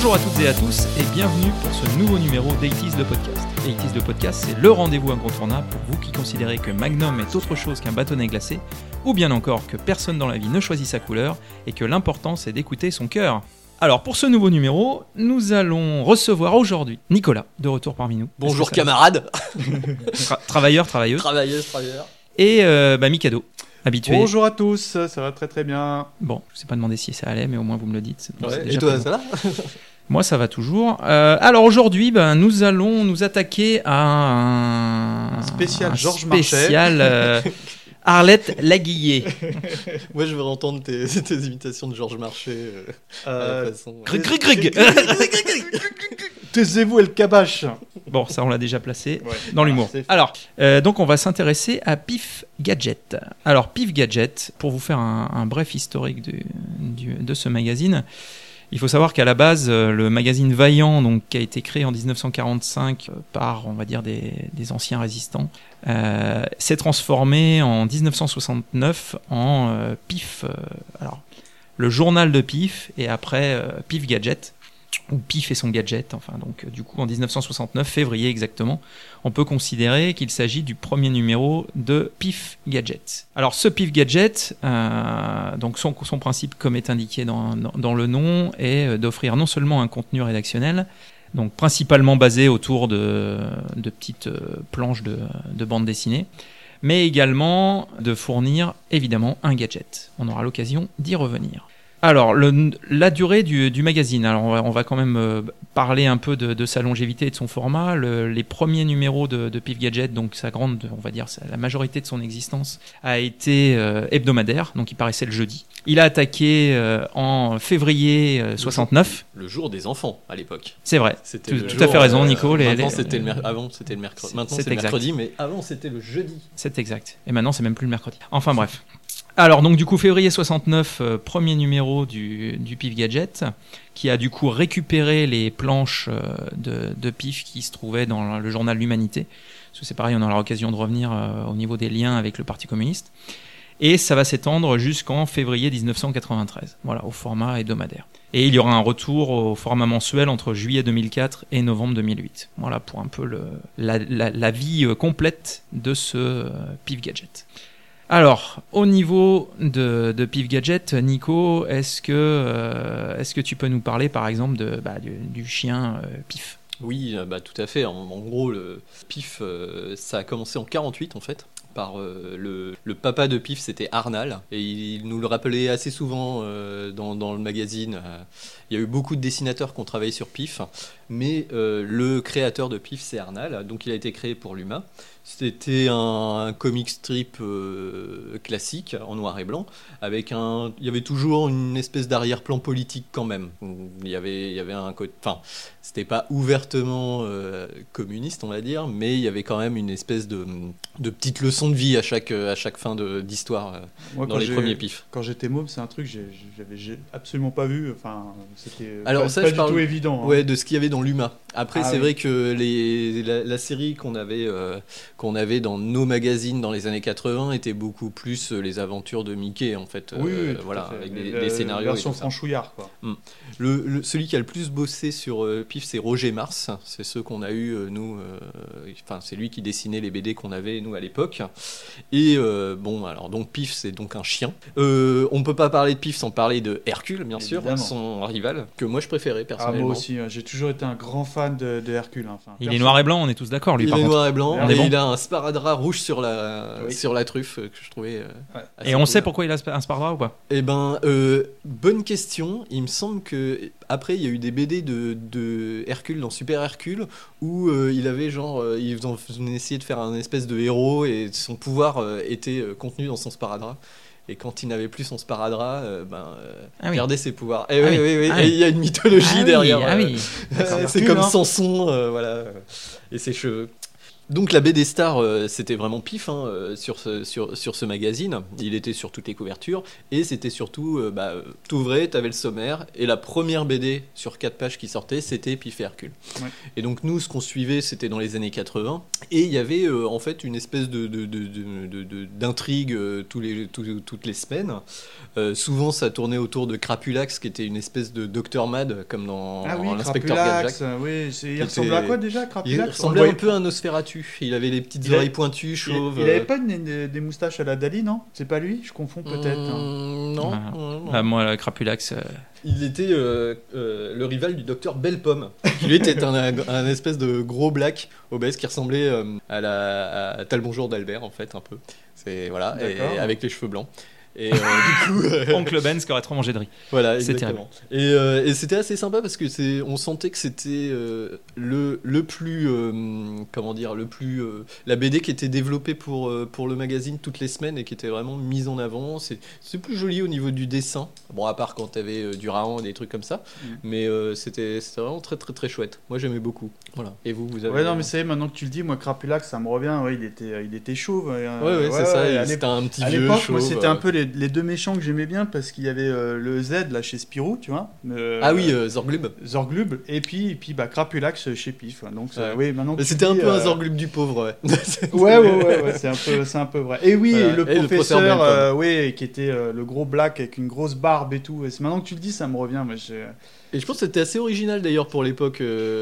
Bonjour à toutes et à tous et bienvenue pour ce nouveau numéro d'Eighties le podcast. Eighties le podcast, c'est le rendez-vous incontournable pour vous qui considérez que Magnum est autre chose qu'un bâtonnet glacé, ou bien encore que personne dans la vie ne choisit sa couleur et que l'important c'est d'écouter son cœur. Alors pour ce nouveau numéro, nous allons recevoir aujourd'hui Nicolas, de retour parmi nous. Bonjour camarades. Travailleurs, travailleuses. Travailleuses, travailleurs. Et Mikado, habitué. Bonjour à tous, ça va très très bien. Bon, je ne sais pas demander si ça allait, mais au moins vous me le dites. Bon, Ouais, et toi, ça va? Moi, ça va toujours. Alors aujourd'hui, nous allons nous attaquer à un spécial Georges Marchais. Arlette Laguillet. Moi, je veux entendre tes imitations de Georges Marchais. À la façon. Taisez-vous, El Kabash. Bon, ça, on l'a déjà placé Ouais. dans l'humour. C'est... Alors, donc, on va s'intéresser à Pif Gadget. Alors, Pif Gadget, pour vous faire un bref historique de ce magazine, il faut savoir qu'à la base, le magazine Vaillant, donc, qui a été créé en 1945 par, on va dire, des anciens résistants, s'est transformé en 1969 en Pif. Alors, le journal de Pif et après Pif Gadget, ou Pif et son gadget. Enfin, donc, du coup, en 1969, février exactement, on peut considérer qu'il s'agit du premier numéro de Pif Gadget. Alors, ce Pif Gadget, donc son principe, comme est indiqué dans le nom, est d'offrir non seulement un contenu rédactionnel, donc principalement basé autour de petites planches de bande dessinée, mais également de fournir évidemment un gadget. On aura l'occasion d'y revenir. Alors, la durée du magazine. Alors, on va quand même parler un peu de sa longévité et de son format. Les premiers numéros de Pif Gadget, donc sa grande, on va dire, la majorité de son existence, a été hebdomadaire, donc il paraissait le jeudi. Il a attaqué en février 69. Le jour des enfants, à l'époque. C'est vrai. C'était tout à fait raison, Nico. Avant, c'était le mercredi. Maintenant, c'est le mercredi, mais avant, c'était le jeudi. C'est exact. Et maintenant, c'est même plus le mercredi. Enfin, bref. Alors, donc, du coup, février 69, premier numéro du Pif Gadget, qui a du coup récupéré les planches de Pif qui se trouvaient dans le journal L'Humanité. Parce que c'est pareil, on aura l'occasion de revenir au niveau des liens avec le Parti communiste. Et ça va s'étendre jusqu'en février 1993, voilà, au format hebdomadaire. Et il y aura un retour au format mensuel entre juillet 2004 et novembre 2008. Voilà pour un peu la vie complète de ce Pif Gadget. Alors, au niveau de Pif Gadget, Nico, est-ce que tu peux nous parler par exemple du chien Pif ? Oui, tout à fait. En gros, le Pif, ça a commencé en 48 en fait. Par le papa de Pif, c'était Arnal, et il nous le rappelait assez souvent dans le magazine. Il y a eu beaucoup de dessinateurs qui ont travaillé sur Pif, mais le créateur de Pif, c'est Arnal, donc il a été créé pour l'UMA. C'était un comic strip classique en noir et blanc, il y avait toujours une espèce d'arrière-plan politique quand même. Il y avait un côté, enfin, c'était pas ouvertement communiste, on va dire, mais il y avait quand même une espèce de petite leçon de vie à chaque fin d'histoire dans les premiers Pifs. Quand j'étais môme, c'est un truc que j'avais absolument pas vu. Enfin, c'était pas du tout évident. Ouais, de ce qu'il y avait dans l'UMA. Après, c'est oui. vrai que la série qu'on avait dans nos magazines dans les années 80 était beaucoup plus les aventures de Mickey en fait. Oui, voilà, avec des scénarios. Version franchouillard, quoi. Celui qui a le plus bossé sur Pif, c'est Roger Mars. C'est ceux qu'on a eu nous. Enfin, c'est lui qui dessinait les BD qu'on avait nous à l'époque. Et alors donc Pif, c'est donc un chien. On peut pas parler de Pif sans parler de Hercule, bien sûr, son rival que moi je préférais personnellement. Moi aussi, j'ai toujours été un grand fan de Hercule. Enfin, il est noir et blanc, on est tous d'accord, lui. Il est noir et blanc, et bon. il a un sparadrap rouge sur la truffe que je trouvais. Et on sait pourquoi il a un sparadrap ou pas ? Eh ben, bonne question. Il me semble que après il y a eu des BD de Hercule dans Super Hercule où il avait ils ont essayé de faire un espèce de héros et son pouvoir était contenu dans son sparadrap. Et quand il n'avait plus son sparadrap, perdait ses pouvoirs. Et et il y a une mythologie derrière. Ah oui. C'est comme Samson, voilà. Et ses cheveux. Donc la BD Star, c'était vraiment pif sur ce magazine. Il était sur toutes les couvertures et c'était surtout, t'ouvrais, t'avais le sommaire et la première BD sur 4 pages qui sortait, c'était Pif et Hercule. Ouais. Et donc nous, ce qu'on suivait, c'était dans les années 80 et il y avait en fait une espèce d'intrigue toutes les semaines. Souvent, ça tournait autour de Crapulax, qui était une espèce de Dr Mad, comme dans l'inspecteur Gadget. Oui, il ressemblait à quoi déjà, Crapulax? Il ressemblait un peu à un Nosferatu. Il avait les petites oreilles pointues, chauves. Il avait pas des moustaches à la Dali, non? C'est pas lui? Je confonds peut-être. Non. Moi, Crapulax. Il était le rival du docteur Belle-Pomme. Lui était un espèce de gros black obèse qui ressemblait à Talbonjour d'Albert, en fait, un peu. Et avec les cheveux blancs. Et du coup, Oncle Ben qui aurait trop mangé de riz. Voilà, exactement. Et c'était assez sympa parce que on sentait que c'était le plus la BD qui était développée pour le magazine toutes les semaines et qui était vraiment mise en avant. C'est plus joli au niveau du dessin. Bon, à part quand t'avais du Raon et des trucs comme ça, mais c'était vraiment très très très chouette. Moi, j'aimais beaucoup. Voilà. Et vous avez. Ouais, non, mais c'est maintenant que tu le dis, moi Crapulax, ça me revient. Ouais, il était chauve. C'est ça. C'était un petit vieux chauve. Moi, c'était un peu les deux méchants que j'aimais bien parce qu'il y avait le Z là chez Spirou, tu vois. Zorglub et puis Crapulax chez Pif. Donc maintenant. C'était un peu un Zorglub du pauvre, ouais. c'est un peu vrai. Et oui, le professeur, qui était le gros black avec une grosse barbe et tout. Et maintenant que tu le dis, ça me revient. Et je pense que c'était assez original d'ailleurs pour l'époque,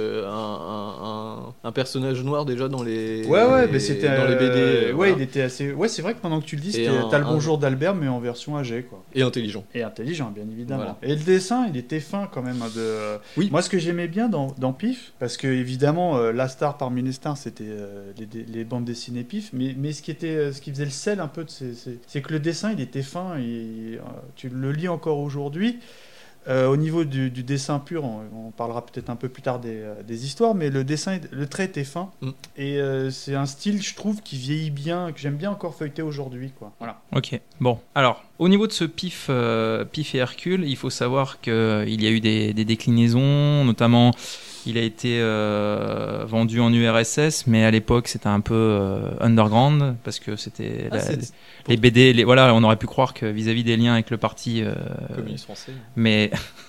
un personnage noir déjà dans les c'était dans les BD. Il était assez. Ouais, c'est vrai que pendant que tu le dis, c'était t'as le bonjour d'Albert mais en version âgée, quoi. Et intelligent. Et intelligent, bien évidemment. Voilà. Et le dessin, il était fin quand même. Oui. Moi, ce que j'aimais bien dans Pif, parce que évidemment, la star parmi les stars, c'était les bandes dessinées Pif, mais ce qui faisait le sel un peu, c'est que le dessin, il était fin. Tu le lis encore aujourd'hui. Au niveau du dessin pur, on parlera peut-être un peu plus tard des histoires, mais le trait était fin et c'est un style, je trouve, qui vieillit bien, que j'aime bien encore feuilleter aujourd'hui, quoi. Voilà. Ok. Bon, alors au niveau de ce Pif et Hercule, il faut savoir qu'il y a eu des déclinaisons, notamment. Il a été vendu en URSS, mais à l'époque c'était un peu underground parce que c'était les BD. On aurait pu croire que vis-à-vis des liens avec le parti communiste français. Mais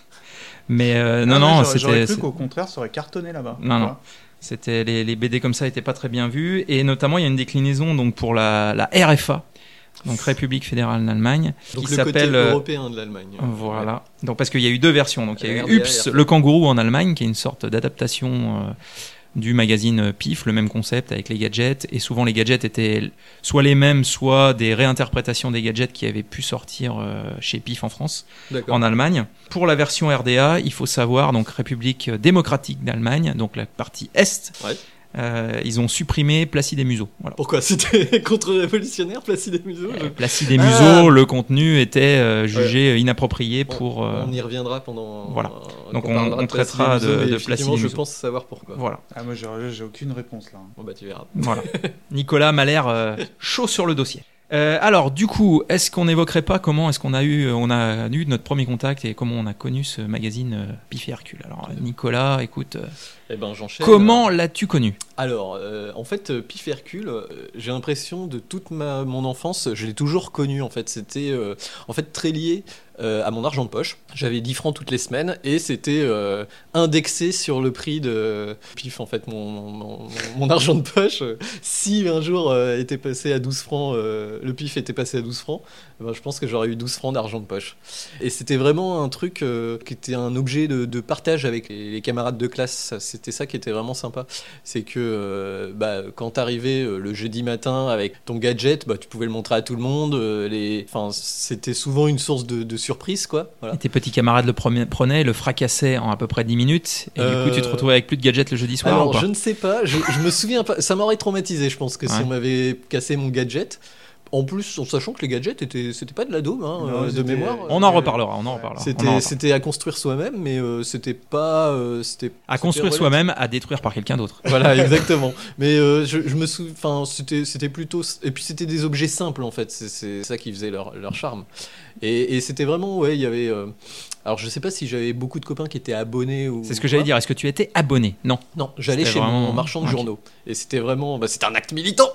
j'aurais cru qu'au contraire, ça aurait cartonné là-bas. Non. C'était les BD comme ça n'étaient pas très bien vus et notamment il y a une déclinaison donc pour la RFA. Donc République fédérale d'Allemagne, donc qui le s'appelle côté européen de l'Allemagne. Voilà. Ouais. Donc parce qu'il y a eu deux versions. Donc il y a eu Ups, le kangourou en Allemagne, qui est une sorte d'adaptation du magazine Pif, le même concept avec les gadgets. Et souvent les gadgets étaient soit les mêmes, soit des réinterprétations des gadgets qui avaient pu sortir chez Pif en France, en Allemagne. Pour la version RDA, il faut savoir donc République démocratique d'Allemagne, donc la partie est. Ouais. Ils ont supprimé Placide et Museau. Voilà. Pourquoi? C'était contre-révolutionnaire, Placide et Museau? Placide et Museau, le contenu était jugé inapproprié pour... On y reviendra pendant... Voilà. Donc on traitera de Placide et Museau. Je pense savoir pourquoi. Voilà. Moi, j'ai aucune réponse là. Bon, tu verras. Voilà. Nicolas m'a l'air chaud sur le dossier. Alors, du coup, est-ce qu'on n'évoquerait pas comment est-ce qu'on a eu notre premier contact et comment on a connu ce magazine Pif et Hercule? Alors, Nicolas, écoute... j'enchaîne. Comment l'as-tu connu? Alors, en fait, Pif et Hercule, j'ai l'impression de toute mon enfance, je l'ai toujours connu. En fait, c'était très lié à mon argent de poche. J'avais 10 francs toutes les semaines et c'était indexé sur le prix de Pif. En fait, mon argent de poche, si un jour était passé à 12 francs, le Pif était passé à 12 francs, je pense que j'aurais eu 12 francs d'argent de poche. Et c'était vraiment un truc qui était un objet de partage avec les camarades de classe. C'était ça qui était vraiment sympa. C'est que quand t'arrivais le jeudi matin avec ton gadget, tu pouvais le montrer à tout le monde. C'était souvent une source de surprise, quoi. Voilà. Et tes petits camarades le prenaient, le fracassaient en à peu près 10 minutes. Et du coup, tu te retrouvais avec plus de gadgets le jeudi soir. Alors, ou pas? je ne sais pas. Je me souviens pas. Ça m'aurait traumatisé, je pense, que si on m'avait cassé mon gadget. En plus, en sachant que les gadgets c'était pas de la daube, Non, de mémoire. On en reparlera. C'était à construire soi-même, mais c'était pas. À construire soi-même, à détruire par quelqu'un d'autre. Voilà, exactement. Mais je me souviens. Enfin, c'était plutôt. Et puis c'était des objets simples en fait. C'est ça qui faisait leur charme. Et c'était vraiment, ouais, il y avait. Alors je sais pas si j'avais beaucoup de copains qui étaient abonnés ou. C'est ce que j'allais dire. Est-ce que tu étais abonné ? Non. Non, j'allais chez vraiment... mon marchand de journaux. Et c'était vraiment, c'était un acte militant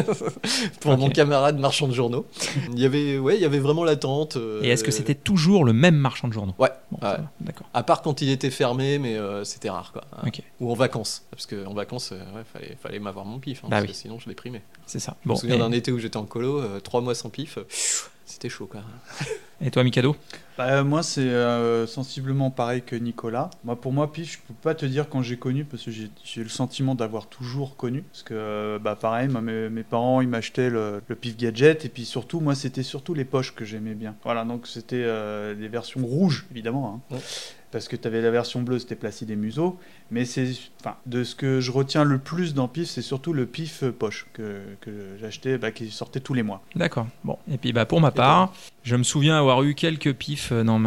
pour mon camarade marchand de journaux. Il y avait vraiment l'attente. Et est-ce que c'était toujours le même marchand de journaux ? Ouais. Bon, ouais. D'accord. À part quand il était fermé, mais c'était rare, quoi. Okay. Ou en vacances, parce que en vacances, fallait m'avoir mon pif, parce que sinon je déprimais. C'est ça. Je me souviens d'un été où j'étais en colo, 3 mois sans pif. C'était chaud, quoi. Et toi, Mikado ? Moi, c'est sensiblement pareil que Nicolas. Pour moi, pif, je peux pas te dire quand j'ai connu, parce que j'ai le sentiment d'avoir toujours connu. Parce que, pareil, mes parents, ils m'achetaient le pif gadget. Et puis surtout, moi, c'était surtout les poches que j'aimais bien. Voilà, donc c'était les versions rouges, évidemment. Hein. Ouais. Parce que tu avais la version bleue, c'était Placide et Museau. Mais de ce que je retiens le plus dans Pif, c'est surtout le Pif poche que j'achetais, qui sortait tous les mois. D'accord. Bon. Et puis pour ma part, je me souviens avoir eu quelques pifs dans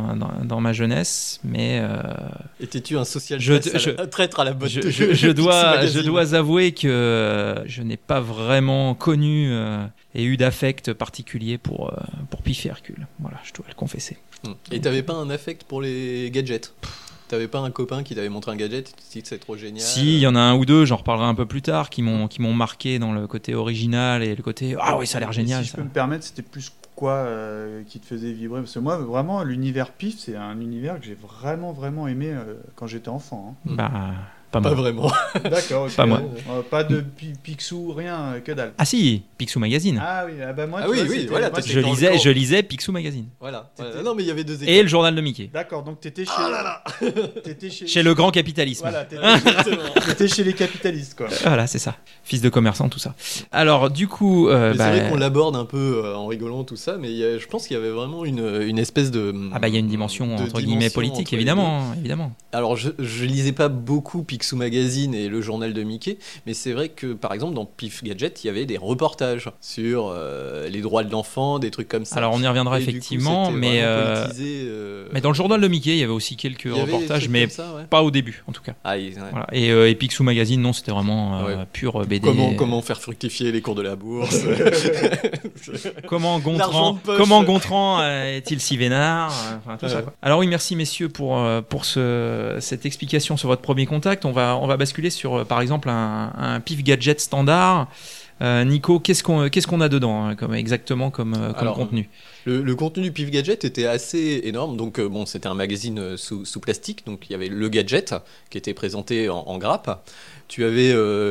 ma jeunesse, mais... Étais-tu un social traître à la botte je dois avouer que je n'ai pas vraiment connu et eu d'affect particulier pour Pif et Hercule. Voilà, je dois le confesser. Et t'avais pas un affect pour les gadgets ? T'avais pas un copain qui t'avait montré un gadget et tu te dis que c'est trop génial ? Si, il y en a un ou deux, j'en reparlerai un peu plus tard, qui m'ont marqué dans le côté original et le côté ah oui, ça a l'air génial. Si je peux me permettre, c'était plus quoi qui te faisait vibrer ? Parce que moi, vraiment, l'univers Pif, c'est un univers que j'ai vraiment, vraiment aimé quand j'étais enfant. Hein. Pas vraiment. D'accord, okay. Pas moi. Pas de Picsou, rien, que dalle. Ah si, Picsou Magazine. Ah oui, moi, voilà. Moi, je lisais Picsou Magazine. Voilà. Non, mais il y avait deux écoles. Et le journal de Mickey. D'accord, donc t'étais chez... t'étais chez le grand capitalisme. Voilà, t'étais chez les capitalistes, quoi. Voilà, c'est ça. Fils de commerçant, tout ça. Alors, du coup... c'est vrai qu'on l'aborde un peu en rigolant, tout ça, mais je pense qu'il y avait vraiment une espèce de... il y a une dimension, entre guillemets, politique, évidemment. Alors, je lisais pas beaucoup Picsou Magazine et le journal de Mickey, mais c'est vrai que par exemple dans Pif Gadget il y avait des reportages sur les droits de l'enfant, des trucs comme ça. Alors on y reviendra effectivement, coup, mais dans le journal de Mickey il y avait aussi quelques reportages, mais pas au début en tout cas. Voilà. Et Picsou Magazine non, c'était vraiment pur BD. Comment faire fructifier les cours de la bourse. Comment Gontran est-il si vénard, tout ça, quoi. Alors oui, merci messieurs pour cette explication sur votre premier contact. On va basculer sur, par exemple, un Pif Gadget standard. Nico, qu'est-ce qu'on a dedans exactement comme contenu ? Le contenu du Pif Gadget était assez énorme. Donc, c'était un magazine sous plastique. Donc, il y avait le gadget qui était présenté en grappe. Tu avais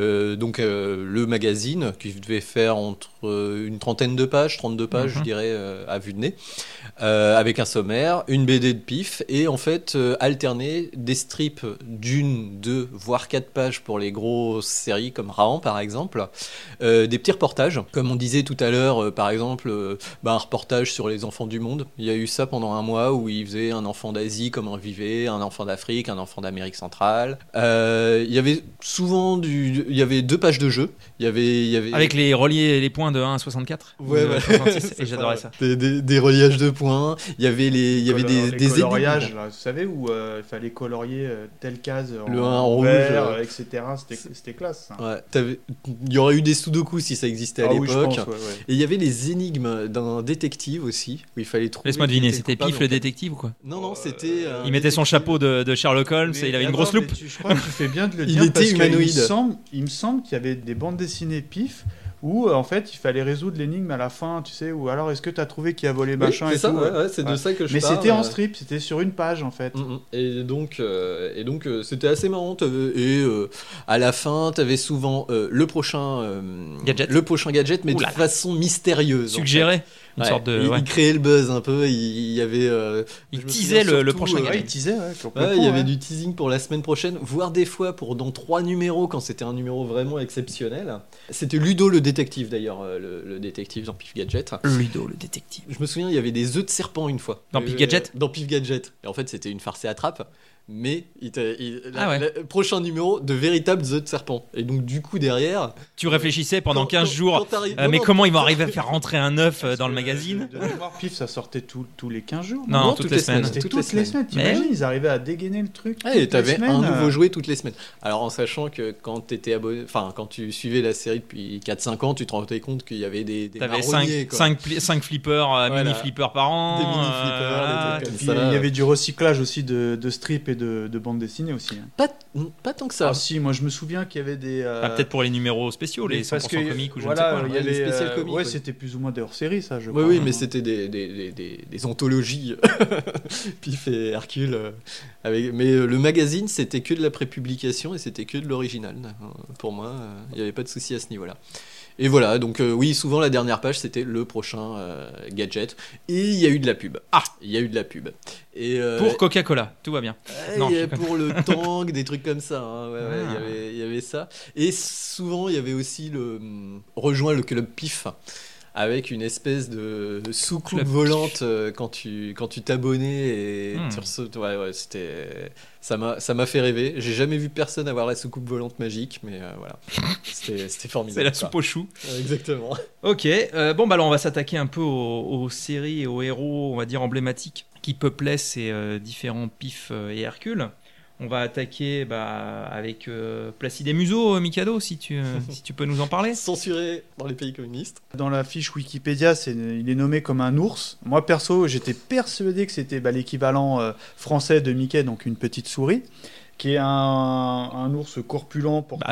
le magazine qui devait faire entre une trentaine de pages, 32 pages, je dirais, à vue de nez, avec un sommaire, une BD de Pif, et en fait, alterner des strips d'une, 2, voire 4 pages pour les grosses séries comme Rahan, par exemple, des petits reportages, comme on disait tout à l'heure, par exemple, un reportage sur les enfants du monde. Il y a eu ça pendant un mois où il faisait un enfant d'Asie, comment il vivait, un enfant d'Afrique, un enfant d'Amérique centrale. Il y avait souvent il y avait 2 pages de jeu. Il y avait avec les points de 1 à 64. Ouais. 66, et j'adorais ça. Des reliages de points. Il y avait des coloriages, là, vous savez, où il fallait colorier telle case le 1 en vert, rouge, etc. C'était classe. Ça. Ouais, il y aurait eu des sudoku si ça existait à l'époque. Oui, je pense, ouais. Et il y avait les énigmes d'un détective aussi, où il fallait trouver. Laisse-moi deviner, c'était Pif le détective ou quoi ? Non, c'était. Il mettait son chapeau de Sherlock Holmes et il avait une grosse loupe. Je crois que tu fais bien de le dire. Il était humanoïde. Il me semble qu'il y avait des bandes dessinées Pif où en fait il fallait résoudre l'énigme à la fin, tu sais, ou alors est-ce que tu as trouvé qui a volé machin c'est et ça, tout. C'est de ça que je parle. Mais c'était en ouais. strip, c'était sur une page en fait. Et donc c'était assez marrant. Et à la fin, tu avais souvent le prochain gadget, mais de façon mystérieuse. Suggéré. Une sorte de, il créait le buzz un peu. Il y avait. Il teasait le prochain gadget. Il teasait, il y avait du teasing pour la semaine prochaine, voire des fois dans 3 numéros quand c'était un numéro vraiment exceptionnel. C'était Ludo le détective d'ailleurs, le détective dans Pif Gadget. Ludo le détective. Je me souviens, il y avait des œufs de serpent une fois. Dans Pif Gadget. Dans Pif Gadget. Et en fait, c'était une farce et attrape. mais le prochain numéro de véritables œufs de serpent. Et donc du coup derrière... Tu réfléchissais pendant 15 jours, mais comment ils vont arriver à faire rentrer un œuf dans le magazine? De mémoire, Pif, ça sortait tous les 15 jours. Non, toutes les semaines. C'était toutes les semaines. T'imagines, ils arrivaient à dégainer le truc. Et t'avais un nouveau jouet toutes les semaines. Alors en sachant que quand t'étais abonné, enfin quand tu suivais la série depuis 4-5 ans, tu te rendais compte qu'il y avait des marronniers. T'avais 5 flippers, mini-flippers par an. Des mini-flippers, des trucs comme ça. Il y avait du recyclage aussi de strips et de bandes dessinées aussi. Pas tant que ça. Ah si, moi je me souviens qu'il y avait des... peut-être pour les numéros spéciaux, les 100% comiques ou je ne sais quoi. Il y avait les spéciales comiques. Ouais, c'était plus ou moins des hors-séries, ça, je crois. Oui, mais c'était des anthologies Pif et Hercule. Mais le magazine, c'était que de la prépublication et c'était que de l'original. Pour moi, il n'y avait pas de souci à ce niveau-là. Et voilà, donc oui, souvent la dernière page c'était le prochain gadget. Et il y a eu de la pub. Il y a eu de la pub. Et, pour Coca-Cola, tout va bien. Non, pour le Tang, des trucs comme ça. Hein. Il y avait ça. Et souvent il y avait aussi rejoint le club Pif. Avec une espèce de soucoupe volante quand tu t'abonnais et c'était ça m'a fait rêver. J'ai jamais vu personne avoir la soucoupe volante magique, mais voilà, c'était formidable. C'est la soupe aux choux. Exactement. Ok, alors on va s'attaquer un peu aux séries et aux héros, on va dire emblématiques qui peuplaient ces différents Pif et Hercule. On va attaquer avec Placide et Museau, Mikado, si tu peux nous en parler. Censuré dans les pays communistes. Dans la fiche Wikipédia, il est nommé comme un ours. Moi, perso, j'étais persuadé que c'était l'équivalent français de Mickey, donc une petite souris, qui est un ours corpulent, portant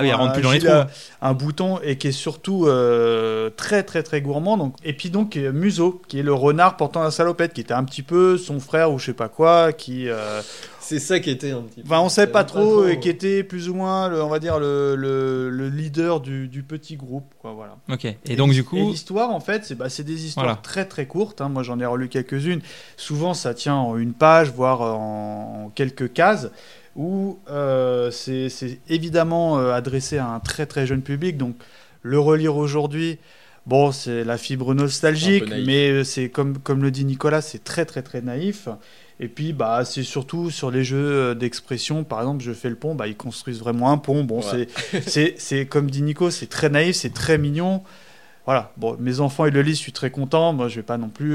un bouton, et qui est surtout très très très gourmand. Donc. Et puis donc Museau, qui est le renard portant la salopette, qui était un petit peu son frère ou je sais pas quoi, qui... C'est ça qui était un petit peu... Enfin, on sait pas trop, et qui était plus ou moins, on va dire, le leader du petit groupe, quoi, voilà. Ok, et donc du coup... Et l'histoire, en fait, c'est des histoires très très courtes, hein. Moi, j'en ai relu quelques-unes. Souvent, ça tient en une page, voire en quelques cases, où c'est évidemment adressé à un très très jeune public, donc le relire aujourd'hui... Bon, c'est la fibre nostalgique, mais c'est comme le dit Nicolas, c'est très très très naïf. Et puis, c'est surtout sur les jeux d'expression. Par exemple, je fais le pont, ils construisent vraiment un pont. Bon, c'est comme dit Nico, c'est très naïf, c'est très mignon. Voilà. Bon, mes enfants ils le lisent, je suis très content. Moi, je vais pas non plus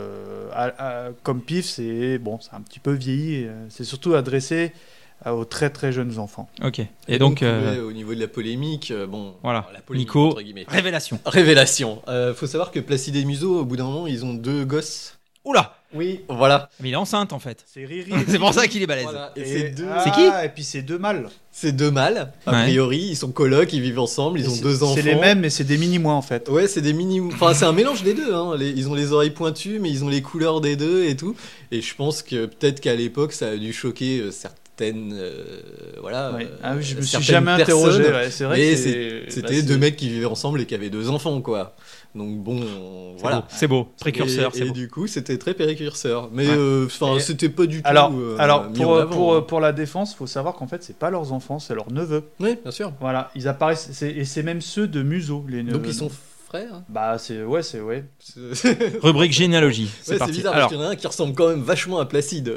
comme Pif, c'est un petit peu vieilli. C'est surtout adressé aux très très jeunes enfants. Ok. Et donc au niveau de la polémique, voilà. La polémique, Nico, entre guillemets. Révélation. Faut savoir que Placide et Museau, au bout d'un moment, ils ont 2 gosses. Oula. Oui. Voilà. Mais il est enceinte en fait. C'est Riri. C'est pour ça qu'il est balèze. Voilà. Et c'est qui? Et puis c'est 2 mâles. C'est 2 mâles. A priori, ils sont colocs, ils vivent ensemble, ils ont 2 enfants. C'est les mêmes, mais c'est des mini-mois en fait. Ouais, c'est des mini. Enfin, c'est un mélange des deux. Hein. Ils ont les oreilles pointues, mais ils ont les couleurs des deux et tout. Et je pense que peut-être qu'à l'époque, ça a dû choquer certaines. Je me suis jamais interrogé. C'est vrai que c'était 2 mecs qui vivaient ensemble et qui avaient 2 enfants, quoi. Donc voilà. C'est beau. Précurseur. Et du coup, c'était très précurseur. Mais c'était pas du tout. Alors pour la défense, faut savoir qu'en fait, c'est pas leurs enfants, c'est leurs neveux. Oui, bien sûr. Voilà, ils apparaissent et c'est même ceux de Museau, les neveux. Donc ils sont frères. C'est Rubrique généalogie. C'est parti. Bizarre parce qu'il y en a un qui ressemble quand même vachement à Placide.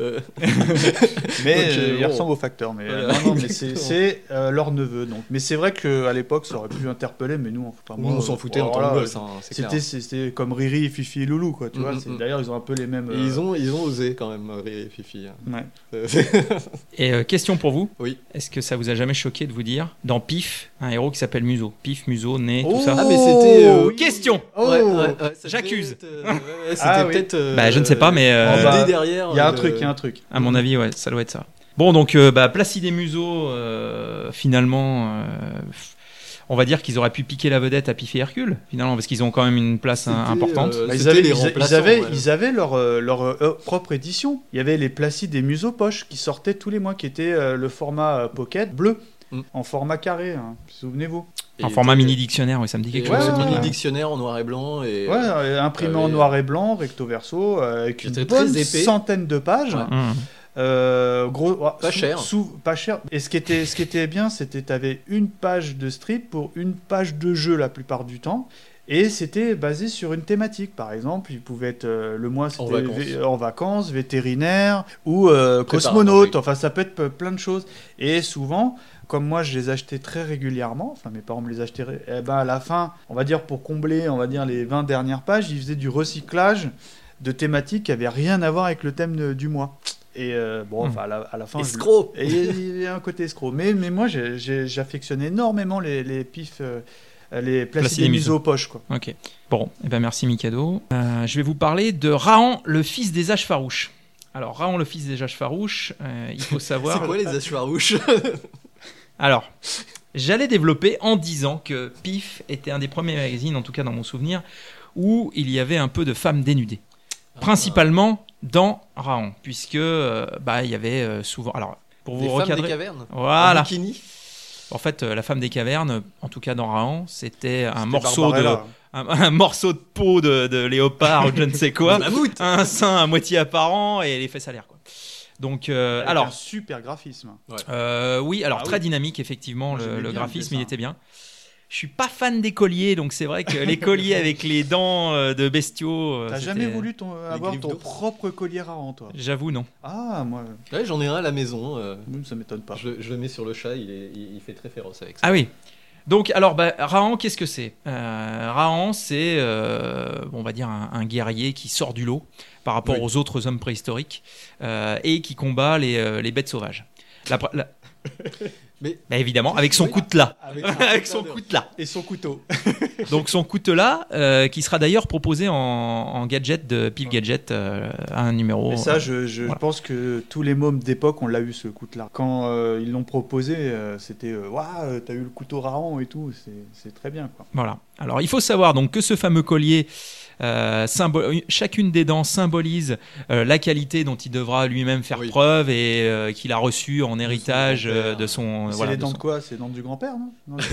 Mais il ressemble au facteur. Mais mais c'est leur neveu. Donc, mais c'est vrai qu'à l'époque, ça aurait pu interpeller, mais nous, on s'en foutait en tant que gosse. C'était comme Riri, Fifi et Loulou, quoi. Tu vois. D'ailleurs, ils ont un peu les mêmes. Et ils ont osé quand même Riri et Fifi. Ouais. Et question pour vous. Oui. Est-ce que ça vous a jamais choqué de vous dire dans Pif un héros qui s'appelle Museau? Pif, Museau, Nez, tout ça. Ah mais c'était question. J'accuse. C'était peut-être. Je ne sais pas, mais derrière. Il y a un truc. À mon avis, ça doit être ça. Bon, donc Placide et Museau, finalement, on va dire qu'ils auraient pu piquer la vedette à Pif et Hercule, finalement, parce qu'ils ont quand même une place importante. Ils avaient leur propre édition. Il y avait les Placide et Museau poche qui sortaient tous les mois, qui était le format pocket bleu. En format carré, hein. Souvenez-vous. En format mini-dictionnaire, ça me dit quelque chose. Mini-dictionnaire en noir et blanc. Imprimé en noir et blanc, recto verso, avec une bonne centaine de pages. Pas cher. Pas cher. Et ce qui était bien, c'était que tu avais une page de strip pour une page de jeu la plupart du temps. Et c'était basé sur une thématique. Par exemple, il pouvait être le mois c'était en vacances, vétérinaire ou cosmonaute. Enfin, ça peut être plein de choses. Et souvent, comme moi, je les achetais très régulièrement. Enfin, mes parents me les achetaient. Et ben, à la fin, on va dire pour combler, les 20 dernières pages, ils faisaient du recyclage de thématiques qui n'avaient rien à voir avec le thème du mois. Et à la fin, escroc. Et il y a un côté escroc. Mais moi, j'affectionne énormément les pifs, les Placide Museau poche, quoi. Ok. Bon, merci Mikado. Je vais vous parler de Rahan, le fils des âges farouches. Alors Rahan, le fils des âges farouches, il faut savoir. C'est quoi les âges farouches? Alors, j'allais développer en disant que Pif était un des premiers magazines, en tout cas dans mon souvenir, où il y avait un peu de femmes dénudées. Principalement dans Rahan, puisque il y avait souvent. Alors, pour vous recadrer. Femmes des cavernes. Voilà. En bikini. En fait, la femme des cavernes, en tout cas dans Rahan, c'était un morceau de peau de léopard ou je ne sais quoi, un sein à moitié apparent et les fesses à l'air, quoi. Donc, alors un super graphisme. Oui, alors très dynamique effectivement. Le graphisme, il était bien. Je suis pas fan des colliers, donc c'est vrai que les colliers avec les dents de bestiaux. T'as jamais voulu avoir ton propre collier Rahan, toi? J'avoue, non. Ah, moi. Ouais, j'en ai un à la maison. Ça m'étonne pas. Je le mets sur le chat, il fait très féroce avec ça. Ah oui. Donc, alors, Rahan, qu'est-ce que c'est? Rahan, c'est, on va dire, un guerrier qui sort du lot par rapport aux autres hommes préhistoriques et qui combat les bêtes sauvages. Mais évidemment, avec son coutelas. Avec son coutelas. Et son couteau. Donc son coutelas, qui sera d'ailleurs proposé en gadget de Pif Gadget, un numéro. Et ça, je pense que tous les mômes d'époque, on l'a eu, ce coutelas. Quand ils l'ont proposé, c'était waouh, t'as eu le couteau Rahan et tout, c'est très bien, quoi. Voilà. Alors il faut savoir donc que ce fameux collier, chacune des dents symbolise la qualité dont il devra lui-même faire preuve et qu'il a reçu en héritage de son. C'est les dents de quoi? C'est les dents du grand-père, non?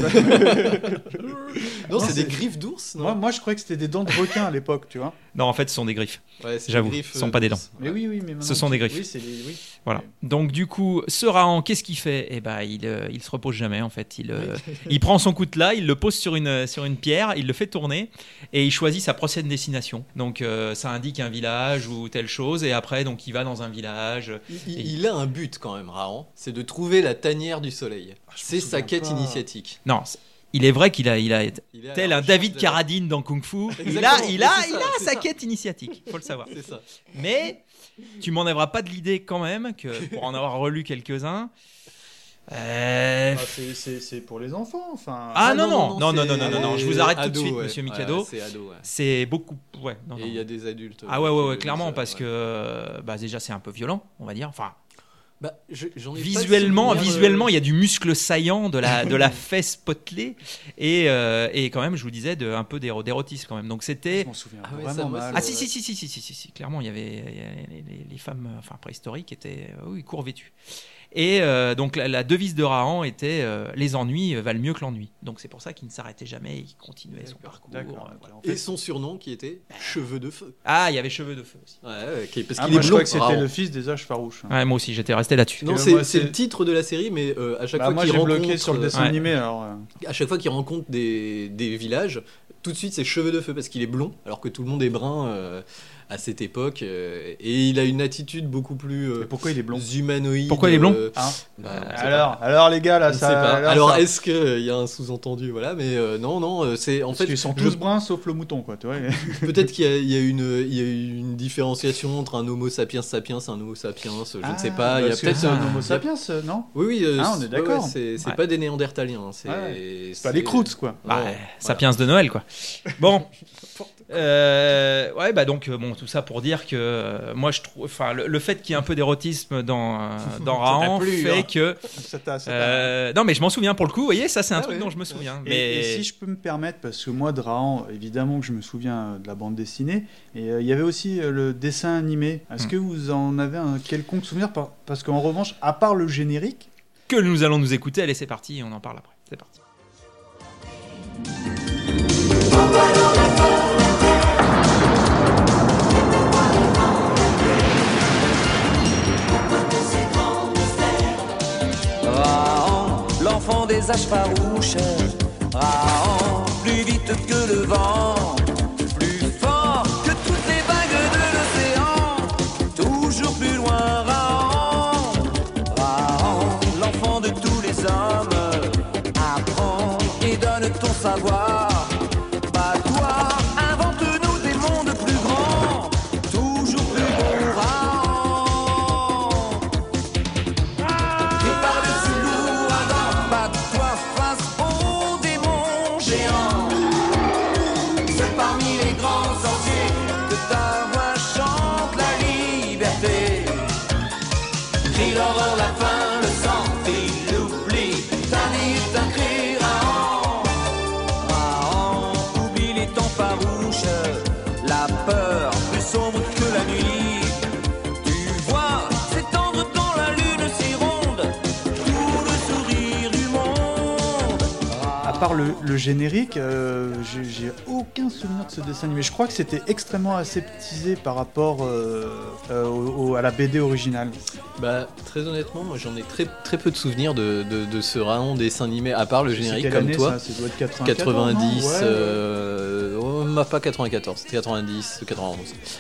Non, c'est des griffes d'ours. Moi, je croyais que c'était des dents de requin à l'époque, tu vois. Non, en fait, ce sont des griffes. Ouais, j'avoue, ce ne sont pas des dents. Mais oui, mais ce sont des griffes. Oui. Voilà. Donc du coup, ce Rahan, qu'est-ce qu'il fait? Il se repose jamais, en fait. Il prend son coutelas, il le pose sur une pierre, il le fait tourner et il choisit sa prochaine destination. Donc ça indique un village ou telle chose et après donc il va dans un village. Il a un but quand même, Rahan, c'est de trouver la tanière du soleil. C'est sa quête initiatique. Non. Il est vrai qu'il a tel un David Carradine dans Kung Fu. Il a sa quête initiatique, faut le savoir. C'est ça. Mais tu m'enlèveras pas de l'idée quand même que pour en avoir relu quelques-uns. C'est pour les enfants, enfin. Non, je vous arrête tout de suite, monsieur Mikado. C'est ado, C'est beaucoup. Et il y a des adultes. Clairement, parce que déjà c'est un peu violent, on va dire. Enfin. Visuellement, il y a du muscle saillant, de la fesse potelée et quand même, je vous disais, un peu d'érotisme quand même. Donc c'était. Je m'en souviens vraiment mal. Si, clairement, il y avait les femmes, préhistoriques étaient court vêtues. Et donc la devise de Rahan était les ennuis valent mieux que l'ennui. Donc c'est pour ça qu'il ne s'arrêtait jamais, il continuait son parcours. Et son surnom qui était Cheveux de Feu. Ah, il y avait Cheveux de Feu aussi. Parce qu'il est moi, blond. Je crois que c'était le fils des âges farouches. Ouais, moi aussi, j'étais resté là-dessus. Non, c'est le titre de la série, mais à chaque fois qu'il rencontre. Moi, j'ai bloqué sur le dessin animé. Alors, à chaque fois qu'il rencontre des villages, tout de suite c'est Cheveux de Feu parce qu'il est blond, alors que tout le monde est brun. À cette époque, et il a une attitude beaucoup plus pourquoi il est blond humanoïde. Pourquoi il est blond alors les gars là, ça. Alors est-ce qu'il y a un sous-entendu, voilà, mais non, c'est en fait. Ils sont tous bruns sauf le mouton, quoi. Tu vois. Peut-être qu'il y a une différenciation entre un Homo sapiens sapiens et un Homo sapiens. Je ne sais pas. Il y a peut-être un Homo sapiens, non? Oui. On est d'accord. C'est pas des Néandertaliens. C'est pas des croûtes, quoi. Sapiens de Noël, quoi. Bon. Donc tout ça pour dire que moi je trouve, le fait qu'il y ait un peu d'érotisme dans Rahan fait que non, mais je m'en souviens pour le coup, vous voyez, ça c'est un truc dont je me souviens. Et si je peux me permettre, parce que moi de Rahan, évidemment que je me souviens de la bande dessinée, et il y avait aussi le dessin animé. Est-ce que vous en avez un quelconque souvenir? Parce qu'en revanche, à part le générique que nous allons nous écouter, allez, c'est parti, on en parle après. C'est parti. Rahan, l'enfant des âges farouches. Rahan, plus vite que le vent. de ton savoir. Bats-toi, invente-nous des mondes plus grands, toujours plus bourrants. Et par-dessus l'ouragan, bats-toi face aux démons géants. C'est parmi les grands sorciers que ta voix chante la liberté. Crie l'horreur, la faim, le sang, et l'oubli. Ta vie est un cri raant. Oublie les temps farouches, la peur plus sombre que la nuit. Tu vois s'étendre dans la lune si ronde tout le sourire du monde. À part le générique, j'ai aucun souvenir de ce dessin animé. Je crois que c'était extrêmement aseptisé par rapport à la BD originale. Bah, très honnêtement, moi j'en ai très peu de souvenirs de ce raon dessin animé, à part le générique comme toi. Ça doit être 90, non pas 94, c'était 90, 91.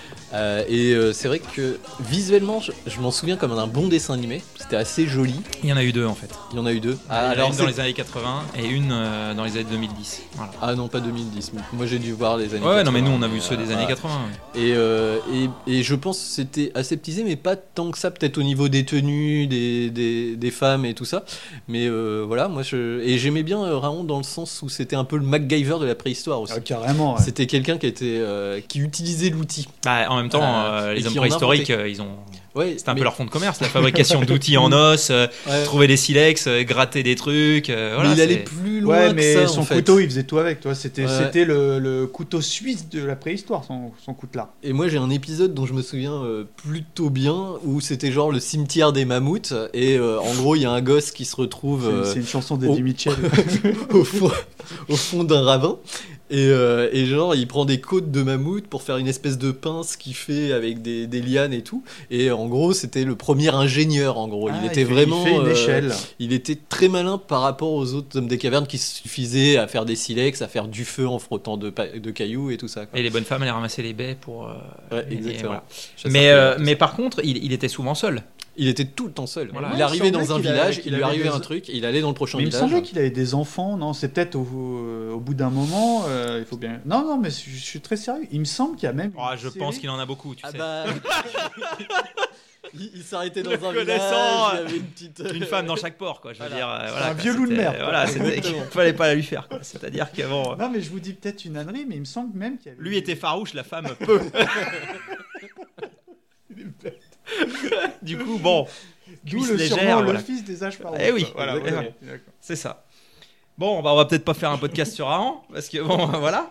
C'est vrai que visuellement, je m'en souviens comme d'un bon dessin animé. C'était assez joli. Il y en a eu deux en fait. Il y en a eu deux. Alors une dans les années 80 et une dans les années 2010. Voilà. Ah non, pas 2010. Moi j'ai dû voir les années 80. Ouais, non mais nous on a vu ceux des années 80. Ouais. Et je pense que c'était aseptisé, mais pas tant que ça, peut-être au niveau des tenues, des femmes et tout ça. Mais voilà, moi j'aimais bien Raon dans le sens où c'était un peu le MacGyver de la préhistoire aussi. Ah, carrément. Ouais. C'était quelqu'un qui utilisait l'outil. Bah, en même temps, les hommes préhistoriques, ils ont. Ouais, c'était un peu leur fond de commerce, la fabrication d'outils en os, trouver des silex, gratter des trucs. Voilà, mais il allait plus loin mais que ça. Son couteau, il faisait tout avec. Toi, c'était le couteau suisse de la préhistoire, son coutelas. Et moi, j'ai un épisode dont je me souviens plutôt bien, où c'était genre le cimetière des mammouths, et en gros, il y a un gosse qui se retrouve. C'est une chanson d'Eddie Mitchell. au fond d'un ravin. Et genre il prend des côtes de mammouth pour faire une espèce de pince qu'il fait avec des lianes et tout, et en gros c'était le premier ingénieur en gros. Il fait une échelle. Il était très malin par rapport aux autres hommes des cavernes qui suffisaient à faire des silex, à faire du feu en frottant de cailloux et tout ça, quoi. Et les bonnes femmes allaient ramasser les baies pour exactement. Voilà. Mais par contre il était souvent seul. Il était tout le temps seul. Voilà. Il arrivait dans un village, il lui arrivait un truc, il allait dans le prochain village. Il me semblait qu'il avait des enfants, non? C'est peut-être au bout d'un moment, il faut bien. Non, mais je suis très sérieux. Il me semble qu'il y a même. Je pense qu'il en a beaucoup, tu sais. Il s'arrêtait dans un village, il y avait une femme dans chaque port, quoi. Je veux dire, un vieux loup de mer. Voilà, il fallait pas la lui faire, quoi. C'est-à-dire qu'avant. Non, mais je vous dis peut-être une ânerie, mais il me semble même qu'il y avait. Lui était farouche, la femme peu. Du coup, bon. D'où le surnom, le fils des âges farouches. Eh oui, voilà, c'est ça. Bon, on va peut-être pas faire un podcast sur Raon, parce que bon, voilà.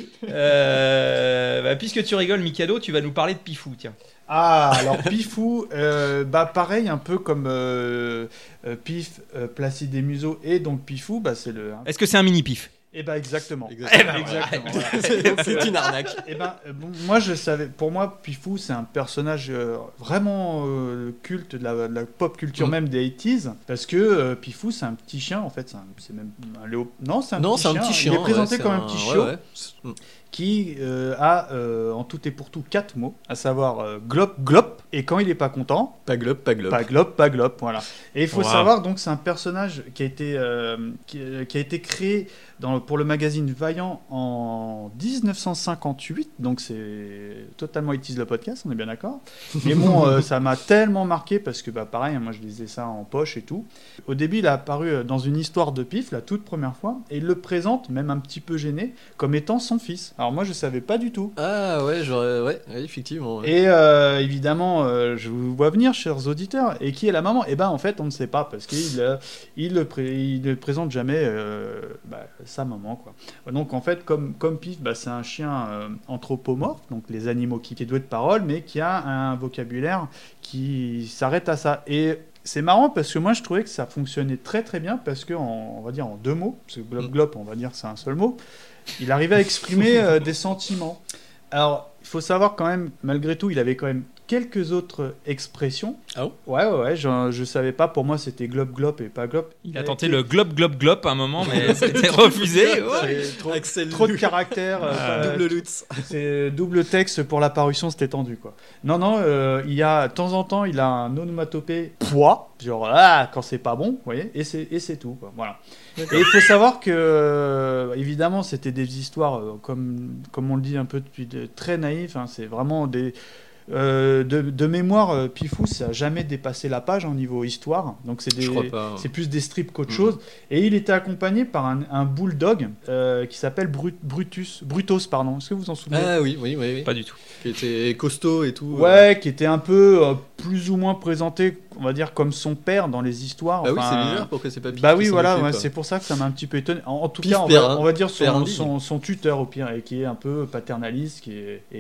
Puisque tu rigoles, Mikado, tu vas nous parler de Pifou, tiens. Ah, alors Pifou, pareil, un peu comme Pif, Placide et Museau, et donc Pifou, c'est le. Est-ce que c'est un mini Pif? Exactement. Exactement. C'est une arnaque. Moi je savais. Pour moi, Pifou, c'est un personnage vraiment culte de la pop culture même des 80s, parce que Pifou, c'est un petit chien en fait. C'est même un léo. Non, c'est un petit chien. Il est présenté comme un petit chiot. Qui a en tout et pour tout 4 mots, à savoir glop glop, et quand il est pas content, pas glop, voilà. Et il faut savoir donc c'est un personnage qui a été créé pour le magazine Vaillant en 1958, donc c'est totalement utilise le podcast, on est bien d'accord. Mais bon, ça m'a tellement marqué parce que pareil, moi je lisais ça en poche et tout. Au début, il a apparu dans une histoire de Pif la toute première fois, et il le présente, même un petit peu gêné, comme étant son fils. Alors moi je savais pas du tout. Ah ouais, effectivement. Ouais. Et évidemment, je vous vois venir, chers auditeurs. Et qui est la maman? En fait, on ne sait pas parce qu'il ne présente jamais sa maman, quoi. Donc en fait, comme Pif, c'est un chien anthropomorphe, donc les animaux qui est doué de parole, mais qui a un vocabulaire qui s'arrête à ça. Et c'est marrant parce que moi je trouvais que ça fonctionnait très très bien parce que on va dire en 2 mots, parce que glop glop, on va dire c'est un seul mot. Il arrivait à exprimer des sentiments. Alors, il faut savoir quand même, malgré tout, il avait quand même quelques autres expressions. Ah bon ? Ouais, je savais pas. Pour moi, c'était globe globe et pas globe. Il a tenté le globe globe globe à un moment, mais c'était refusé. Ouais. C'est trop de caractères. Double Lutz. C'est double texte pour la parution, c'était tendu quoi. Non, il y a de temps en temps, il a un onomatopée poids, genre quand c'est pas bon, vous voyez, et c'est tout quoi. Voilà. Et il faut savoir que évidemment, c'était des histoires comme on le dit un peu depuis très naïf. Hein, c'est vraiment des de mémoire, Pifou, ça n'a jamais dépassé la page en niveau histoire. Donc c'est plus des strips qu'autre chose. Et il était accompagné par un bulldog qui s'appelle Brutus, pardon. Est-ce que vous vous en souvenez ? Ah oui. Pas du tout. Qui était costaud et tout. Ouais, qui était un peu plus ou moins présenté, on va dire, comme son père dans les histoires. Bah oui, c'est bizarre, pourquoi c'est pas Pif ? Bah oui, voilà, c'est pour ça que ça m'a un petit peu étonné. En tout cas, on va dire son tuteur au pire, et qui est un peu paternaliste, qui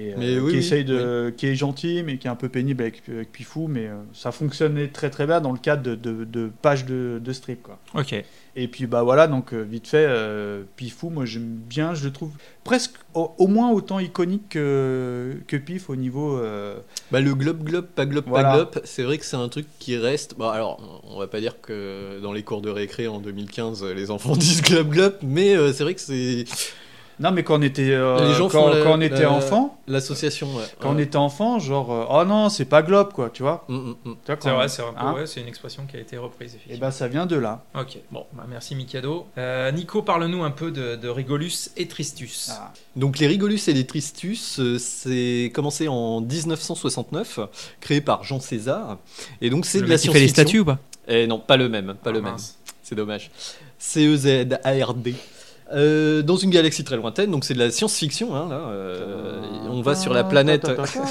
est gentil, mais qui est un peu pénible avec Pifou, mais ça fonctionnait très très bien dans le cadre de pages de strip, quoi. Ok. Et puis bah voilà, donc vite fait, Pifou, moi j'aime bien, je le trouve presque au moins autant iconique que Pif au niveau... Bah le globe, pas globe, c'est vrai que c'est un truc qui reste... Bon alors, on va pas dire que dans les cours de récré en 2015, les enfants disent globe, mais c'est vrai que c'est... Non, mais quand on était, quand on était enfant, l'association, ouais. Quand on était enfant, genre, oh non, c'est pas globe, quoi, tu vois. C'est vrai, c'est une expression qui a été reprise. Et bah, ça vient de là. Ok, bon, bah, merci Mikado. Nico, parle-nous un peu de Rigolus et Tristus. Ah. Donc, les Rigolus et les Tristus, c'est commencé en 1969, créé par Jean César. Et donc, c'est de la science-fiction. Tu fais les statues ou pas ? Non, pas le même, C'est dommage. CEZARD. Dans une galaxie très lointaine, donc c'est de la science-fiction, hein, là. On va sur la planète.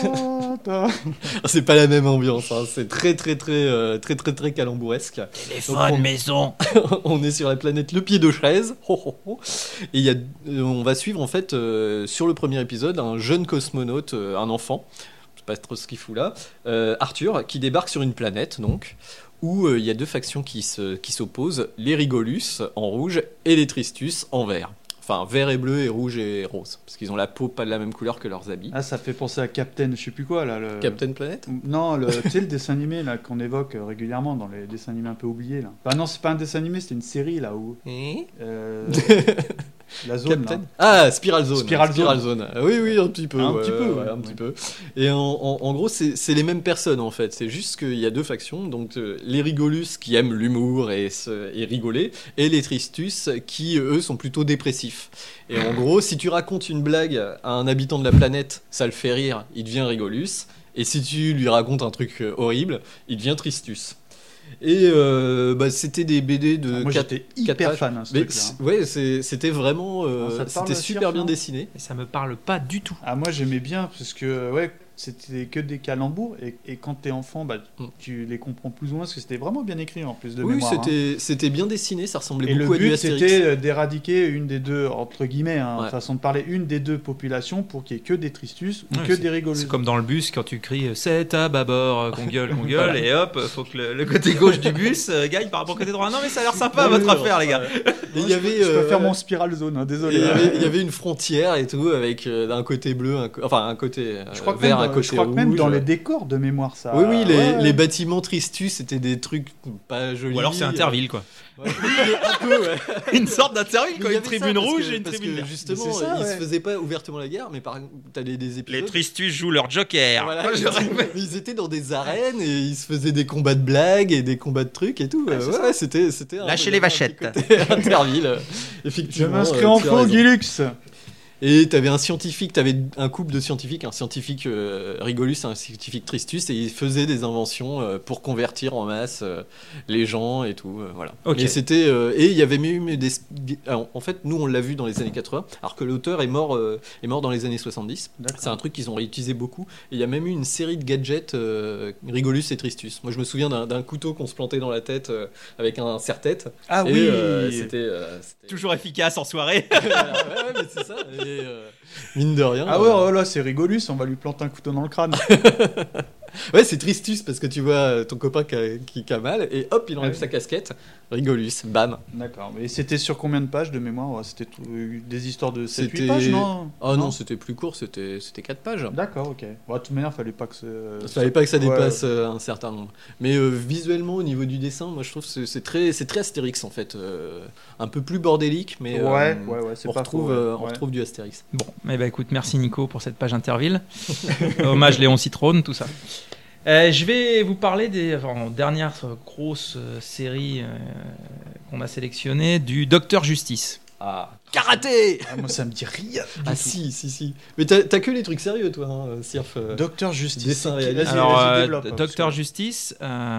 C'est pas la même ambiance, hein. C'est très calambouresque. Téléphone maison. On est sur la planète Le Pied de Chaise. Et on va suivre en fait sur le premier épisode un jeune cosmonaute, un enfant. Je sais pas trop ce qu'il fout là. Arthur qui débarque sur une planète donc. Où il y a deux factions qui s'opposent, les Rigolus en rouge et les Tristus en vert. Enfin, vert et bleu et rouge et rose. Parce qu'ils ont la peau pas de la même couleur que leurs habits. Ah, ça fait penser à Captain, je sais plus quoi là. Captain Planet ? Non, tu sais, le dessin animé là, qu'on évoque régulièrement dans les dessins animés un peu oubliés là. Bah non, c'est pas un dessin animé, c'était une série là où. La zone là. Ah, Spiral Zone. Oui, un petit peu. Un petit peu. Et en gros, c'est les mêmes personnes en fait. C'est juste qu'il y a deux factions. Donc les Rigolus qui aiment l'humour et rigoler, et les Tristus qui eux sont plutôt dépressifs. Et en gros, si tu racontes une blague à un habitant de la planète, ça le fait rire, il devient Rigolus. Et si tu lui racontes un truc horrible, il devient Tristus. Et c'était des BD de moi j'étais hyper fan ce truc-là. Ouais, c'était vraiment c'était super bien dessiné. Et ça me parle pas du tout. Ah, moi j'aimais bien parce que c'était que des calembours et quand t'es enfant, tu les comprends plus ou moins parce que c'était vraiment bien écrit en plus de mémoire. Oui, c'était bien dessiné, ça ressemblait beaucoup à du Astérix. Et le but c'était d'éradiquer une des deux, entre guillemets, façon de parler, une des deux populations pour qu'il y ait que des Tristus ou que des Rigolus. C'est comme dans le bus quand tu cries c'est à bâbord qu'on gueule voilà. Et hop, faut que le côté gauche du bus gagne par rapport au côté droit. Non mais ça a l'air sympa votre affaire les gars. Et il y avait, je peux faire mon Spiral Zone, désolé. Il y avait une frontière et tout avec un côté bleu, un côté vert. Je crois que même dans les décors de mémoire ça. Oui, les bâtiments Tristus c'était des trucs pas jolis. Ou alors c'est Interville quoi. Ouais, un peu, ouais. Une sorte d'Interville quoi, une tribune rouge et une tribune verte. Justement, ils se faisaient pas ouvertement la guerre, mais par exemple, t'as des épisodes. Les Tristus jouent leur Joker. Voilà, ils étaient dans des arènes et ils se faisaient des combats de blagues et des combats de trucs et tout. C'était. Lâchez les vachettes. Interville, effectivement. Je m'inscris en faux, Guilux. Et t'avais un scientifique, t'avais un couple de scientifiques, un scientifique Rigolus et un scientifique Tristus, et ils faisaient des inventions pour convertir en masse les gens et tout, voilà. Okay. Mais c'était et il y avait même des alors, en fait, nous on l'a vu dans les années 80, alors que l'auteur est mort dans les années 70. D'accord. C'est un truc qu'ils ont réutilisé beaucoup. Et il y a même eu une série de gadgets Rigolus et Tristus. Moi, je me souviens d'un couteau qu'on se plantait dans la tête avec un serre-tête. Ah et, oui, c'était toujours efficace en soirée. Ouais, mais c'est ça. Et, mine de rien. Ah ouais, là c'est Rigolus, on va lui planter un couteau dans le crâne. Ouais, c'est tristus parce que tu vois ton copain qui a mal et hop, il enlève sa casquette. Rigolus, bam. D'accord. Et c'était sur combien de pages de mémoire? C'était des histoires de 7-8 pages, non? Oh non, c'était plus court, c'était 4 pages. D'accord, ok. Bon, de toute manière, fallait pas que ça dépasse un certain nombre. Mais visuellement, au niveau du dessin, moi je trouve que c'est très Astérix en fait. Un peu plus bordélique, mais c'est on pas retrouve du Astérix. Bon, eh ben écoute, merci Nico pour cette page Interville. Hommage Léon Citrone, tout ça. Je vais vous parler des dernières grosses séries qu'on a sélectionnées du Docteur Justice. Ah, karaté. Moi ça me dit rien. Si. Mais t'as que les trucs sérieux toi, hein, Sirf. Docteur Justice. Dessin réaliste. Alors, Docteur Justice,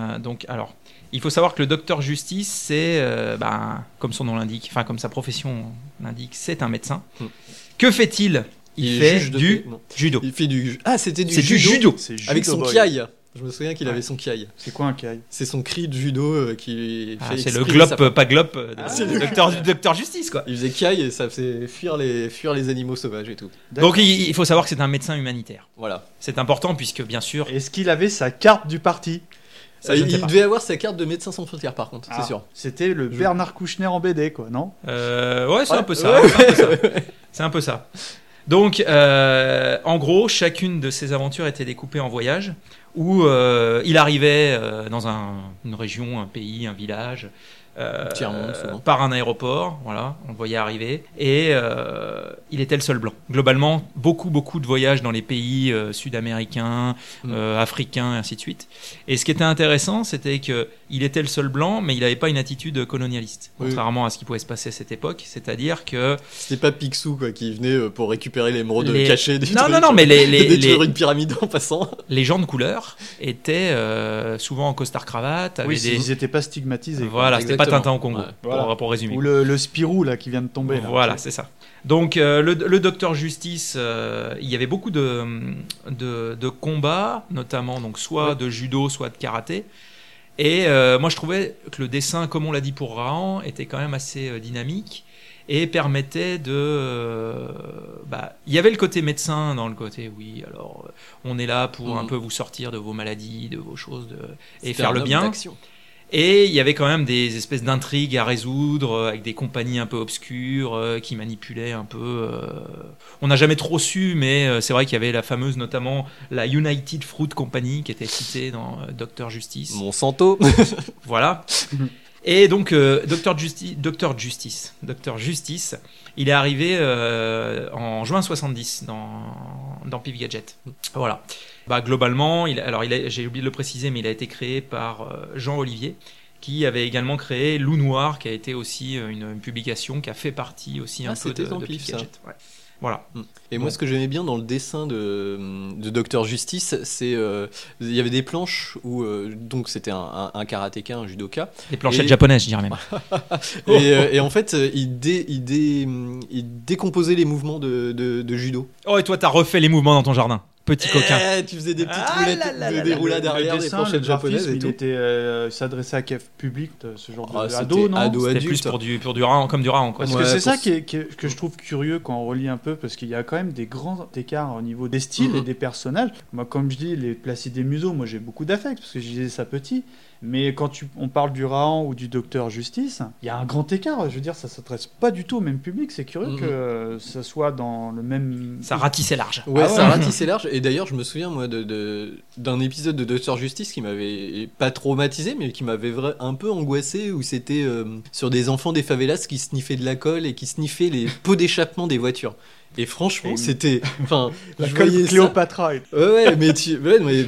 il faut savoir que le Docteur Justice, c'est, comme son nom l'indique, enfin comme sa profession l'indique, c'est un médecin. Que fait-il ? Il fait du judo. Il fait du... Ah, c'était du judo. Avec son kiai. Je me souviens qu'il avait son kiai. C'est quoi un kiai? C'est son cri de judo qui fait... c'est le glop, pas glop, c'est le docteur Justice, quoi. Il faisait kiai et ça faisait fuir les animaux sauvages et tout. Donc il faut savoir que c'est un médecin humanitaire. Voilà. C'est important puisque, bien sûr... Est-ce qu'il avait sa carte du parti? Il devait avoir sa carte de Médecins sans frontières par contre, c'est sûr. C'était le Bernard Kouchner en BD, quoi, non? Ouais, c'est un peu ça. C'est un peu ça. Donc, en gros, chacune de ces aventures était découpée en voyages où il arrivait dans une région, un pays, un village, par un aéroport, voilà, on le voyait arriver, et il était le seul blanc. Globalement, beaucoup de voyages dans les pays sud-américains, africains, et ainsi de suite. Et ce qui était intéressant, c'était que il était le seul blanc, mais il n'avait pas une attitude colonialiste, contrairement à ce qui pouvait se passer à cette époque. C'est-à-dire que c'était pas Picsou quoi qui venait pour récupérer l'émeraude cachée. Non, mais détruire une pyramide en passant. Les gens de couleur étaient souvent en costard cravate. Ils n'étaient pas stigmatisés. Voilà, c'était pas Tintin au Congo, pour résumer. Ou le Spirou là qui vient de tomber. Là. Voilà, c'est ça. Donc le Docteur Justice, il y avait beaucoup de combats, notamment donc soit de judo, soit de karaté. Et moi je trouvais que le dessin, comme on l'a dit pour Rahan, était quand même assez dynamique et permettait de... il y avait le côté médecin dans le côté, on est là pour un peu vous sortir de vos maladies, de vos choses, et faire le bien. Et il y avait quand même des espèces d'intrigues à résoudre avec des compagnies un peu obscures qui manipulaient un peu. On n'a jamais trop su, mais c'est vrai qu'il y avait la fameuse, notamment la United Fruit Company qui était citée dans Docteur Justice. Monsanto. Voilà. Et donc Docteur Justice, il est arrivé en juin 70 dans Pif Gadget. Voilà. Globalement, j'ai oublié de le préciser, mais il a été créé par Jean Olivier, qui avait également créé Loup Noir, qui a été aussi une publication qui a fait partie aussi un peu de Pif Gadget. Ouais. Voilà. Et moi, ce que j'aimais bien dans le dessin de Docteur Justice, c'est il y avait des planches où donc c'était un karatéka, un judoka. Des planchettes japonaises, je dirais même. et en fait, il décomposait les mouvements de judo. Oh, et toi, t'as refait les mouvements dans ton jardin. Petit coquin. Tu faisais des petites roulettes, des roulades arrière, des planchettes japonaises et tout. Il s'adressait à quel public, ce genre d'ado, non? Ado adulte. C'était plus pour du Rahan, comme du Rahan, quoi. Parce que c'est ça que je trouve curieux quand on relit un peu, parce qu'il y a quand même des grands écarts au niveau des styles et des personnages. Moi, comme je dis, les Placide et Museau, moi j'ai beaucoup d'affect, parce que je disais ça petit. Mais quand on parle du Rahan ou du Docteur Justice, il y a un grand écart. Je veux dire, ça s'adresse pas du tout au même public. C'est curieux que ça soit dans le même... Ça ratissait large. Ouais, ça ratissait large. Et d'ailleurs, je me souviens, moi, d'un épisode de Docteur Justice qui m'avait pas traumatisé, mais qui m'avait un peu angoissé, où c'était sur des enfants des favelas qui sniffaient de la colle et qui sniffaient les pots d'échappement des voitures. Et franchement, c'était... Enfin, la colle Cléopatra. Ouais, mais tu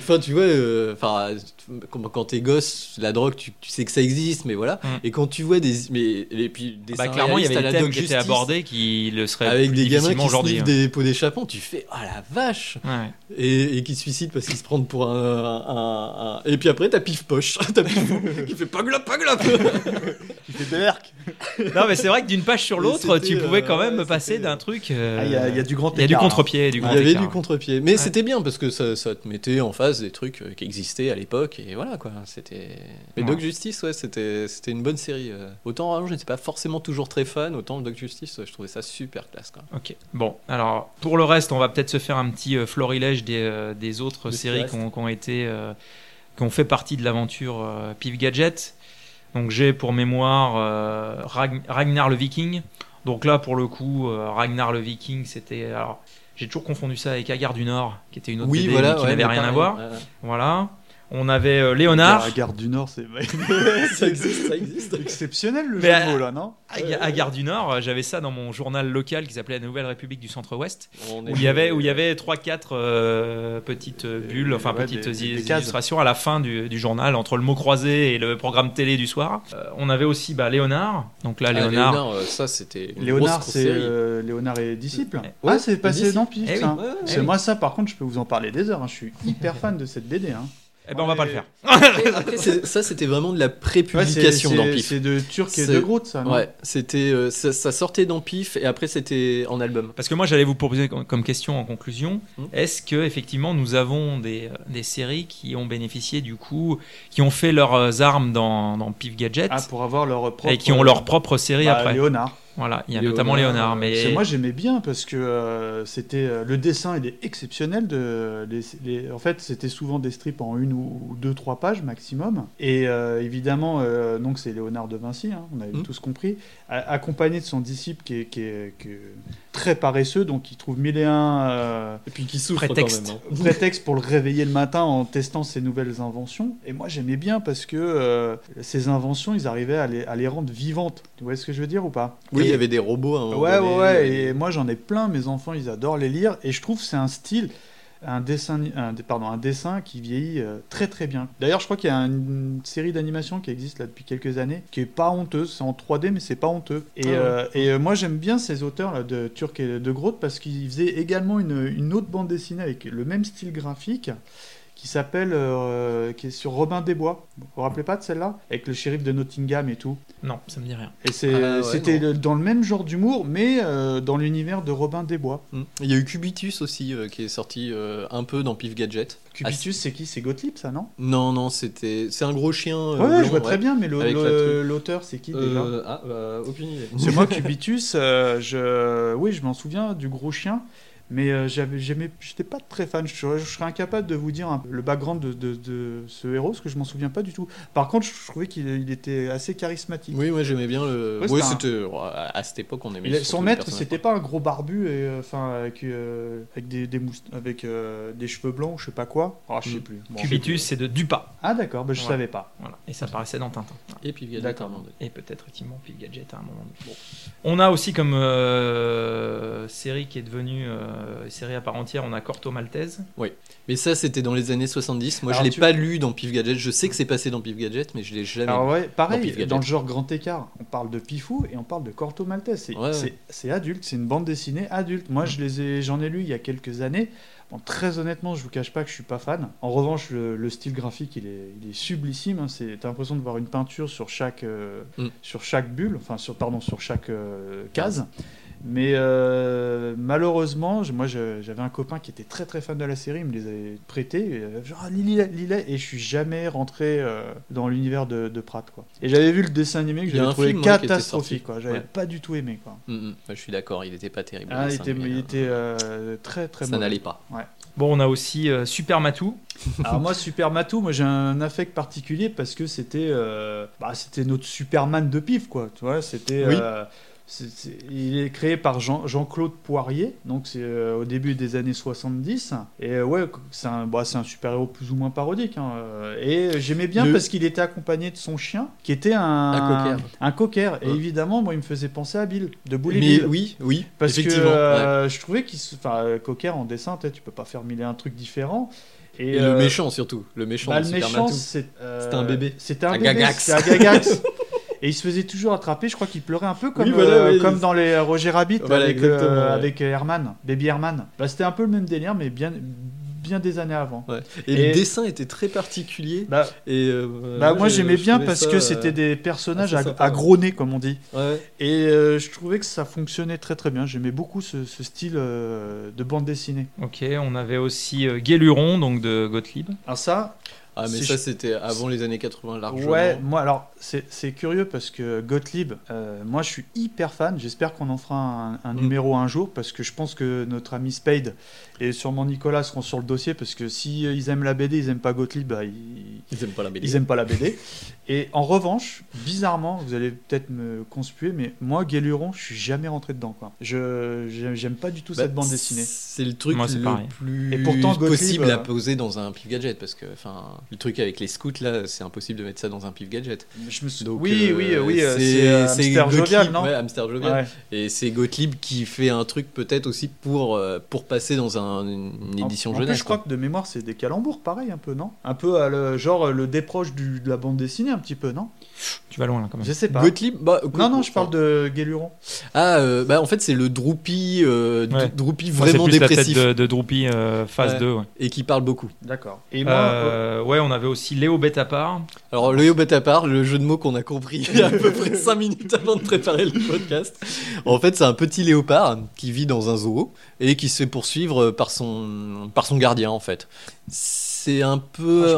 vois, quand t'es gosse, la drogue, tu sais que ça existe, mais voilà. Et quand tu vois et puis des clairement, il y avait des thèmes qui étaient abordés qui le seraient avec des gamins qui sniffent des pots d'échappement, tu fais oh la vache. Ouais. Et qui se suicident parce qu'ils se prennent pour un... Et puis après, t'as Pif Poche, t'as Pif qui fait pas glop. C'était Berk. Non, mais c'est vrai que d'une page sur l'autre, tu pouvais quand même passer c'était- d'un truc. Il y a du grand Il y a du écart, contre-pied. Du Il grand y avait écart. du contre-pied. Mais c'était bien parce que ça te mettait en face des trucs qui existaient à l'époque. Et voilà quoi. Mais Ouais. Doc Justice, ouais, c'était une bonne série. Autant avant, je n'étais pas forcément toujours très fan. Autant Doc Justice, je trouvais ça super classe. Quoi. Ok. Bon, alors pour le reste, on va peut-être se faire un petit florilège des autres De ce séries qui qui ont fait partie de l'aventure Pif Gadget. Donc j'ai pour mémoire Ragnar le Viking. Donc là, pour le coup, Ragnar le Viking, c'était. Alors, j'ai toujours confondu ça avec Hagar du Nord, qui était une autre BD, mais qui n'avait rien à voir. Voilà. On avait Léonard. La Gare du Nord, c'est Ça existe. exceptionnel le Mais, jeu de mots là, non? Hagar du Nord, j'avais ça dans mon journal local qui s'appelait La Nouvelle République du Centre-Ouest, On où il y avait 3-4 petites bulles, enfin ouais, petites des cases. illustrations à la fin du journal, entre le mot croisé et le programme télé du soir. On avait aussi Léonard. Donc là, Léonard. ça c'était une Léonard, grosse c'est série. Léonard et disciple. Ouais, Ah, c'est passé Disciple. dans Pif, Eh oui. ça. Ouais, ouais, C'est oui. moi ça, par contre, je peux vous en parler des heures. Je suis hyper fan de cette BD. Eh ben, on va pas le faire. Après, ça c'était vraiment de la prépublication dans Pif. C'est de Turc et C'est- de Groot, ça, non? Ouais, c'était ça sortait dans Pif et après c'était en album. Parce que moi, j'allais vous proposer comme question en conclusion, Mm. est-ce que effectivement nous avons des séries qui ont bénéficié du coup, qui ont fait leurs armes dans Pif Gadget Ah, pour avoir leur propre. et qui ont leur propre série bah, après. Léonard. Voilà, il y a Léonard, notamment Léonard, mais Parce que moi j'aimais bien parce que c'était le dessin il est exceptionnel en fait c'était souvent des strips en 1 ou 2-3 pages maximum et évidemment donc c'est Léonard de Vinci, on avait tous compris, accompagné de son disciple qui est très paresseux, donc il trouve 1001 Et puis qui souffre Prétexte. quand même. Hein. prétexte pour le réveiller le matin en testant ses nouvelles inventions. Et moi j'aimais bien parce que ces inventions ils arrivaient à les rendre vivantes. Tu vois ce que je veux dire ou pas? Oui, il Et- y avait des robots à un moment Ouais, donné, ouais, et moi j'en ai plein, mes enfants ils adorent les lire, et je trouve que c'est un style, un dessin qui vieillit très très bien. D'ailleurs, je crois qu'il y a une série d'animation qui existe là depuis quelques années, qui est pas honteuse, c'est en 3D, mais c'est pas honteux. Et moi j'aime bien ces auteurs là, de Turc et de Groot, parce qu'ils faisaient également une autre bande dessinée avec le même style graphique, qui s'appelle, qui est sur Robin des Bois. Vous vous rappelez pas de celle-là? Avec le shérif de Nottingham et tout. non, ça me dit rien. Et Ah ouais, c'était non. dans le même genre d'humour, mais dans l'univers de Robin des Bois. Il y a eu Cubitus aussi qui est sorti un peu dans Pif Gadget. Cubitus, c'est qui? C'est Gottlieb, ça, non? Non, c'est un gros chien. Ouais, blanc, je vois très bien, mais Avec la truc. l'auteur, c'est qui déjà? Aucune idée. C'est moi, Cubitus. Oui, je m'en souviens du gros chien. Mais j'étais pas très fan. Je serais incapable de vous dire le background de ce héros, parce que je m'en souviens pas du tout. Par contre, je trouvais qu'il était assez charismatique. Oui, moi j'aimais bien le. Ouais, Ouais, c'était c'était à cette époque on aimait. Son surtout les maître, personnages. c'était pas un gros barbu et avec des cheveux blancs, je sais pas quoi. Ah, je sais plus. Bon, Cubitus, c'est de Dupas. Ah d'accord, je Ouais. savais pas. Voilà. Et ça paraissait dans Tintin. Voilà. Et Pif Gadget. D'accord. à un moment donné. Et peut-être effectivement Pif Gadget à un moment donné. Bon. On a aussi comme série qui est devenue série à part entière, on a Corto Maltese. Mais ça c'était dans les années 70. Moi Alors, je l'ai pas lu dans Pif Gadget. Je sais que c'est passé dans Pif Gadget, mais je l'ai jamais. Alors ouais, Dans pareil, Pif Gadget. dans le genre grand écart, on parle de Pifou et on parle de Corto Maltese. C'est adulte, c'est une bande dessinée adulte. Moi, j'en ai lu il y a quelques années. Bon, très honnêtement, je vous cache pas que je suis pas fan. En revanche, le style graphique, il est sublissime. T'as l'impression de voir une peinture sur chaque bulle, enfin sur chaque case. Mais malheureusement, moi j'avais un copain qui était très très fan de la série, il me les avait prêtés, genre lis-les, et je suis jamais rentré dans l'univers de Pratt, quoi. Et j'avais vu le dessin animé que Il y a j'avais un trouvé film, ouais, qui était catastrophique, sorti. quoi. J'avais Ouais. pas du tout aimé, quoi. Ouais, je suis d'accord, il était pas terrible. Ah, le il dessin animé, était très très ça mauvais. n'allait pas. Bon, on a aussi Super Matou. Alors moi, Super Matou, j'ai un affect particulier parce que c'était notre Superman de Pif, quoi. Tu vois, c'était. Oui. Il est créé par Jean-Claude Poirier, donc c'est au début des années 70. Et ouais, c'est un super-héros plus ou moins parodique. Et j'aimais bien parce qu'il était accompagné de son chien, qui était un cocker. Et évidemment, moi, il me faisait penser à Bill, de Bully Bill. Oui, Parce que effectivement. je trouvais cocker en dessin, tu peux pas faire mille et un trucs différents. Et le méchant surtout, le méchant de le Super méchant, Matou. c'était un bébé. C'était un Un bébé, Gagax. c'était un Gagax. Et il se faisait toujours attraper, je crois qu'il pleurait un peu comme, comme dans les Roger Rabbit Voilà, avec exactement, Herman, Baby Herman. C'était un peu le même délire, mais bien bien des années avant. Ouais. Et le dessin était très particulier. Moi j'aimais bien parce que c'était des personnages à gros nez, comme on dit. Ouais. Et je trouvais que ça fonctionnait très très bien. J'aimais beaucoup ce style de bande dessinée. Ok, on avait aussi Guéluron, donc de Gottlieb. Alors ça... mais ça c'était avant les années 80 largement. Ouais, moi alors c'est curieux parce que Gottlieb, moi je suis hyper fan. J'espère qu'on en fera un numéro un jour parce que je pense que notre ami Spade et sûrement Nicolas seront sur le dossier parce que si ils aiment la BD, ils aiment pas Gottlieb, ils aiment pas la BD. Ils aiment pas la BD. Et en revanche, bizarrement, vous allez peut-être me conspuer, mais moi Guéluron, je suis jamais rentré dedans quoi. J'aime pas du tout cette bande dessinée. C'est le truc le plus et pourtant, possible à poser dans un Pif Gadget parce que le truc avec les scouts là, c'est impossible de mettre ça dans un Pif Gadget. Donc, oui, c'est Hamster Jovial, non ? Ouais, Hamster Jovial. Ouais. Et c'est Gottlieb qui fait un truc peut-être aussi pour passer dans une édition jeunesse. Je crois que de mémoire, c'est des calembours, pareil un peu, non ? Un peu genre le déproche de la bande dessinée, un petit peu, non ? Tu vas loin là quand même. Je sais pas. Gottlieb, non, je parle de Guéluron. En fait c'est le Droopy, Droopy vraiment c'est plus dépressif. La tête de Droopy phase 2. Ouais. Et qui parle beaucoup. D'accord. Et moi, on avait aussi Léo Betapart. Alors Léo Betapart, le jeu de mots qu'on a compris il y a à peu près 5 minutes avant de préparer le podcast. En fait c'est un petit léopard qui vit dans un zoo et qui se fait poursuivre par son gardien en fait. C'est un peu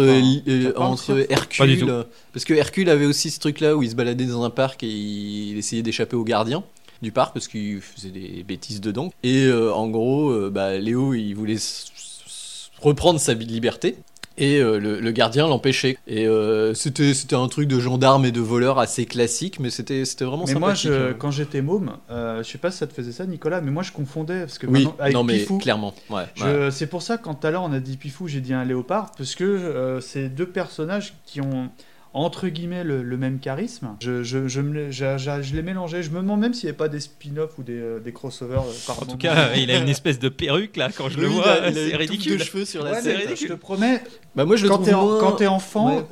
entre Hercule, parce que Hercule avait aussi ce truc-là où il se baladait dans un parc et il essayait d'échapper au gardien du parc parce qu'il faisait des bêtises dedans. Et en gros, Léo, il voulait reprendre sa liberté. Et le gardien l'empêchait. Et c'était un truc de gendarme et de voleur assez classique, mais c'était vraiment sympathique. Mais moi, quand j'étais môme, je sais pas si ça te faisait ça, Nicolas, mais moi je confondais parce que avec Pifou. Clairement. Ouais. C'est pour ça que quand tout à l'heure on a dit Pifou, j'ai dit un léopard, parce que c'est deux personnages qui ont entre guillemets le même charisme. Je les mélangeais. Je me demande même s'il n'y avait pas des spin-offs ou des crossovers. En tout cas, il a une espèce de perruque là. Quand je le vois, c'est ridicule. De cheveux sur la tête. Je te promets. Moi, je le trouve quand t'es enfant,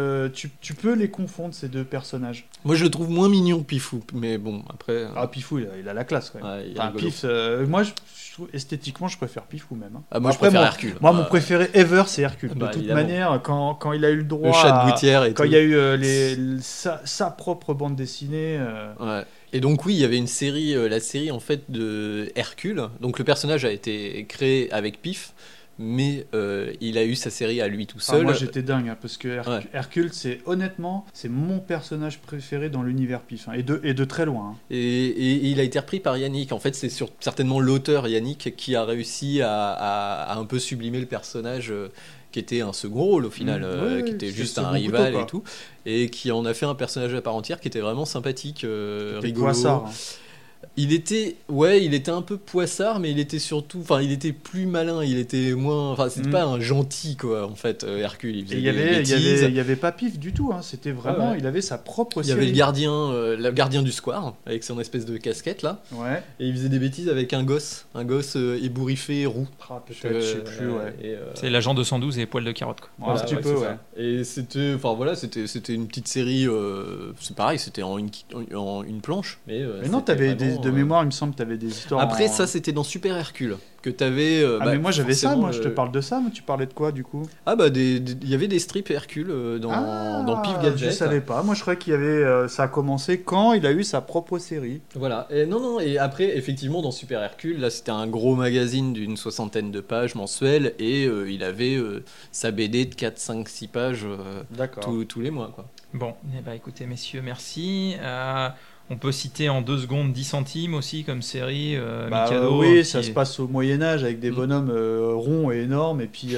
tu peux les confondre ces deux personnages. Moi, je le trouve moins mignon, Pifou. Mais bon, après. Pifou, il a la classe quand même. Ouais, Pif, moi, je trouve, esthétiquement, je préfère Pifou même. Hein. Moi, je préfère Hercule. Mon préféré ever, c'est Hercule. De toute manière, quand il a eu le droit. Le chat de gouttière et quand il y a eu sa propre bande dessinée. Ouais. Et donc oui, il y avait une série, la série en fait de Hercule. Donc le personnage a été créé avec Pif, mais il a eu sa série à lui tout seul. Moi j'étais dingue parce que Hercule, c'est mon personnage préféré dans l'univers Pif, et de très loin. Hein. Et il a été repris par Yannick. En fait, c'est certainement l'auteur Yannick qui a réussi à un peu sublimer le personnage. Qui était un second rôle au final, qui était juste un rival et tout, et qui en a fait un personnage à part entière qui était vraiment sympathique, rigolo. Poissard, hein. Il était un peu poissard, mais il était plus malin, il était moins, c'était pas un gentil quoi en fait. Hercule, il faisait des bêtises. Il y avait pas Pif du tout, hein. C'était vraiment, il avait sa propre série. Il y avait le gardien du square avec son espèce de casquette là. Ouais. Et il faisait des bêtises avec un gosse ébouriffé roux. Peut-être, je sais plus. C'est l'agent 212 et poils de carotte quoi. Voilà, un petit peu, ouais. Et c'était une petite série. C'est pareil, c'était en une planche. Mais non, t'avais de mémoire, il me semble que tu avais des histoires. Après, ça, c'était dans Super Hercule. Que t'avais. Mais moi, j'avais ça, je te parle de ça, mais tu parlais de quoi du coup ? Il y avait des strips Hercule dans Pif Gadget. Je savais pas. Moi, je croyais qu'il y avait. Ça a commencé quand il a eu sa propre série. Voilà. Et et après, effectivement, dans Super Hercule, là, c'était un gros magazine d'une 60aine de pages mensuelles et il avait sa BD de 4, 5, 6 pages tous les mois, quoi. Bon, écoutez, messieurs, merci. On peut citer en 2 secondes 10 centimes aussi comme série Mikado. Oui, ça se passe au Moyen-Âge avec des bonhommes ronds et énormes. Et puis,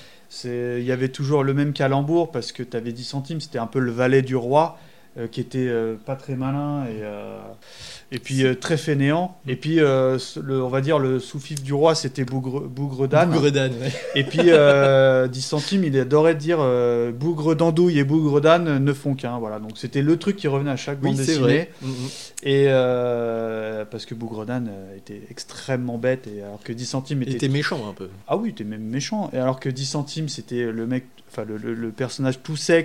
il y avait toujours le même calembour parce que tu avais 10 centimes, c'était un peu le valet du roi qui était pas très malin et puis très fainéant. Et puis, on va dire, le sous-fifre du roi, c'était Bougre d'âne. Bougre d'âne, ouais. Et puis, 10 centimes, il adorait dire Bougre d'andouille et Bougre d'âne ne font qu'un. Voilà. Donc, c'était le truc qui revenait à chaque bande dessinée. Vrai. Et parce que Bougre d'âne était extrêmement bête, et alors que 10 centimes était méchant un peu. Ah oui, il était même méchant. Et alors que 10 centimes, c'était le mec, le personnage tout sec,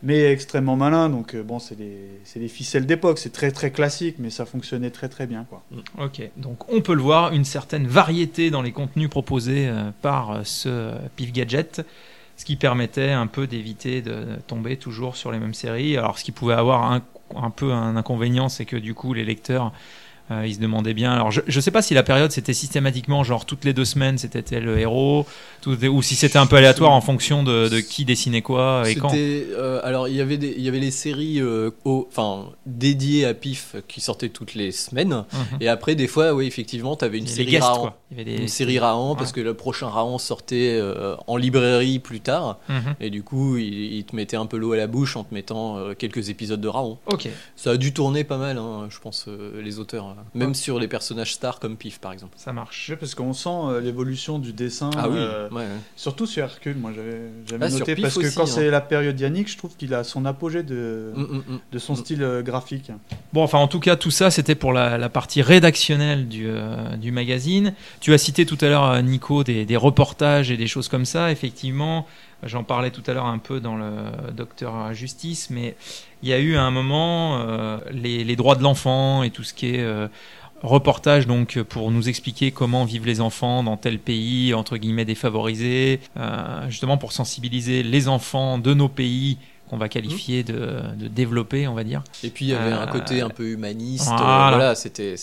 mais extrêmement malin. Donc bon, c'est des ficelles d'époque, c'est très très classique, mais ça fonctionnait très très bien, quoi. Ok, donc on peut le voir, une certaine variété dans les contenus proposés par ce Pif Gadget, ce qui permettait un peu d'éviter de tomber toujours sur les mêmes séries. Alors ce qui pouvait avoir un peu un inconvénient, c'est que du coup les lecteurs ils se demandaient bien. Alors je sais pas si la période c'était systématiquement genre toutes les 2 semaines c'était tel le héros, ou si c'était un peu aléatoire en fonction de qui dessinait quoi et quand. Alors il y avait les séries dédiées à Pif qui sortaient toutes les semaines, et après des fois oui effectivement t'avais une série Rahan. Il y avait une série Rahan parce que le prochain Rahan sortait en librairie plus tard, et du coup il te mettait un peu l'eau à la bouche en te mettant quelques épisodes de Rahan. Ok. Ça a dû tourner pas mal, je pense, les auteurs. Même sur les personnages stars comme Pif par exemple. Ça marche. Ouais, parce qu'on sent l'évolution du dessin. Ah oui, surtout sur Hercule, moi j'avais noté, parce que aussi, quand c'est la période Yannick, je trouve qu'il a son apogée de son style graphique. Bon, enfin en tout cas tout ça c'était pour la partie rédactionnelle du magazine. Tu as cité tout à l'heure, Nico, des reportages et des choses comme ça. Effectivement, j'en parlais tout à l'heure un peu dans le Docteur Justice, mais il y a eu à un moment les droits de l'enfant et tout ce qui est reportage, donc pour nous expliquer comment vivent les enfants dans tel pays entre guillemets défavorisé, justement pour sensibiliser les enfants de nos pays qu'on va qualifier de développés, on va dire. Et puis il y avait un côté un peu humaniste. Voilà. C'était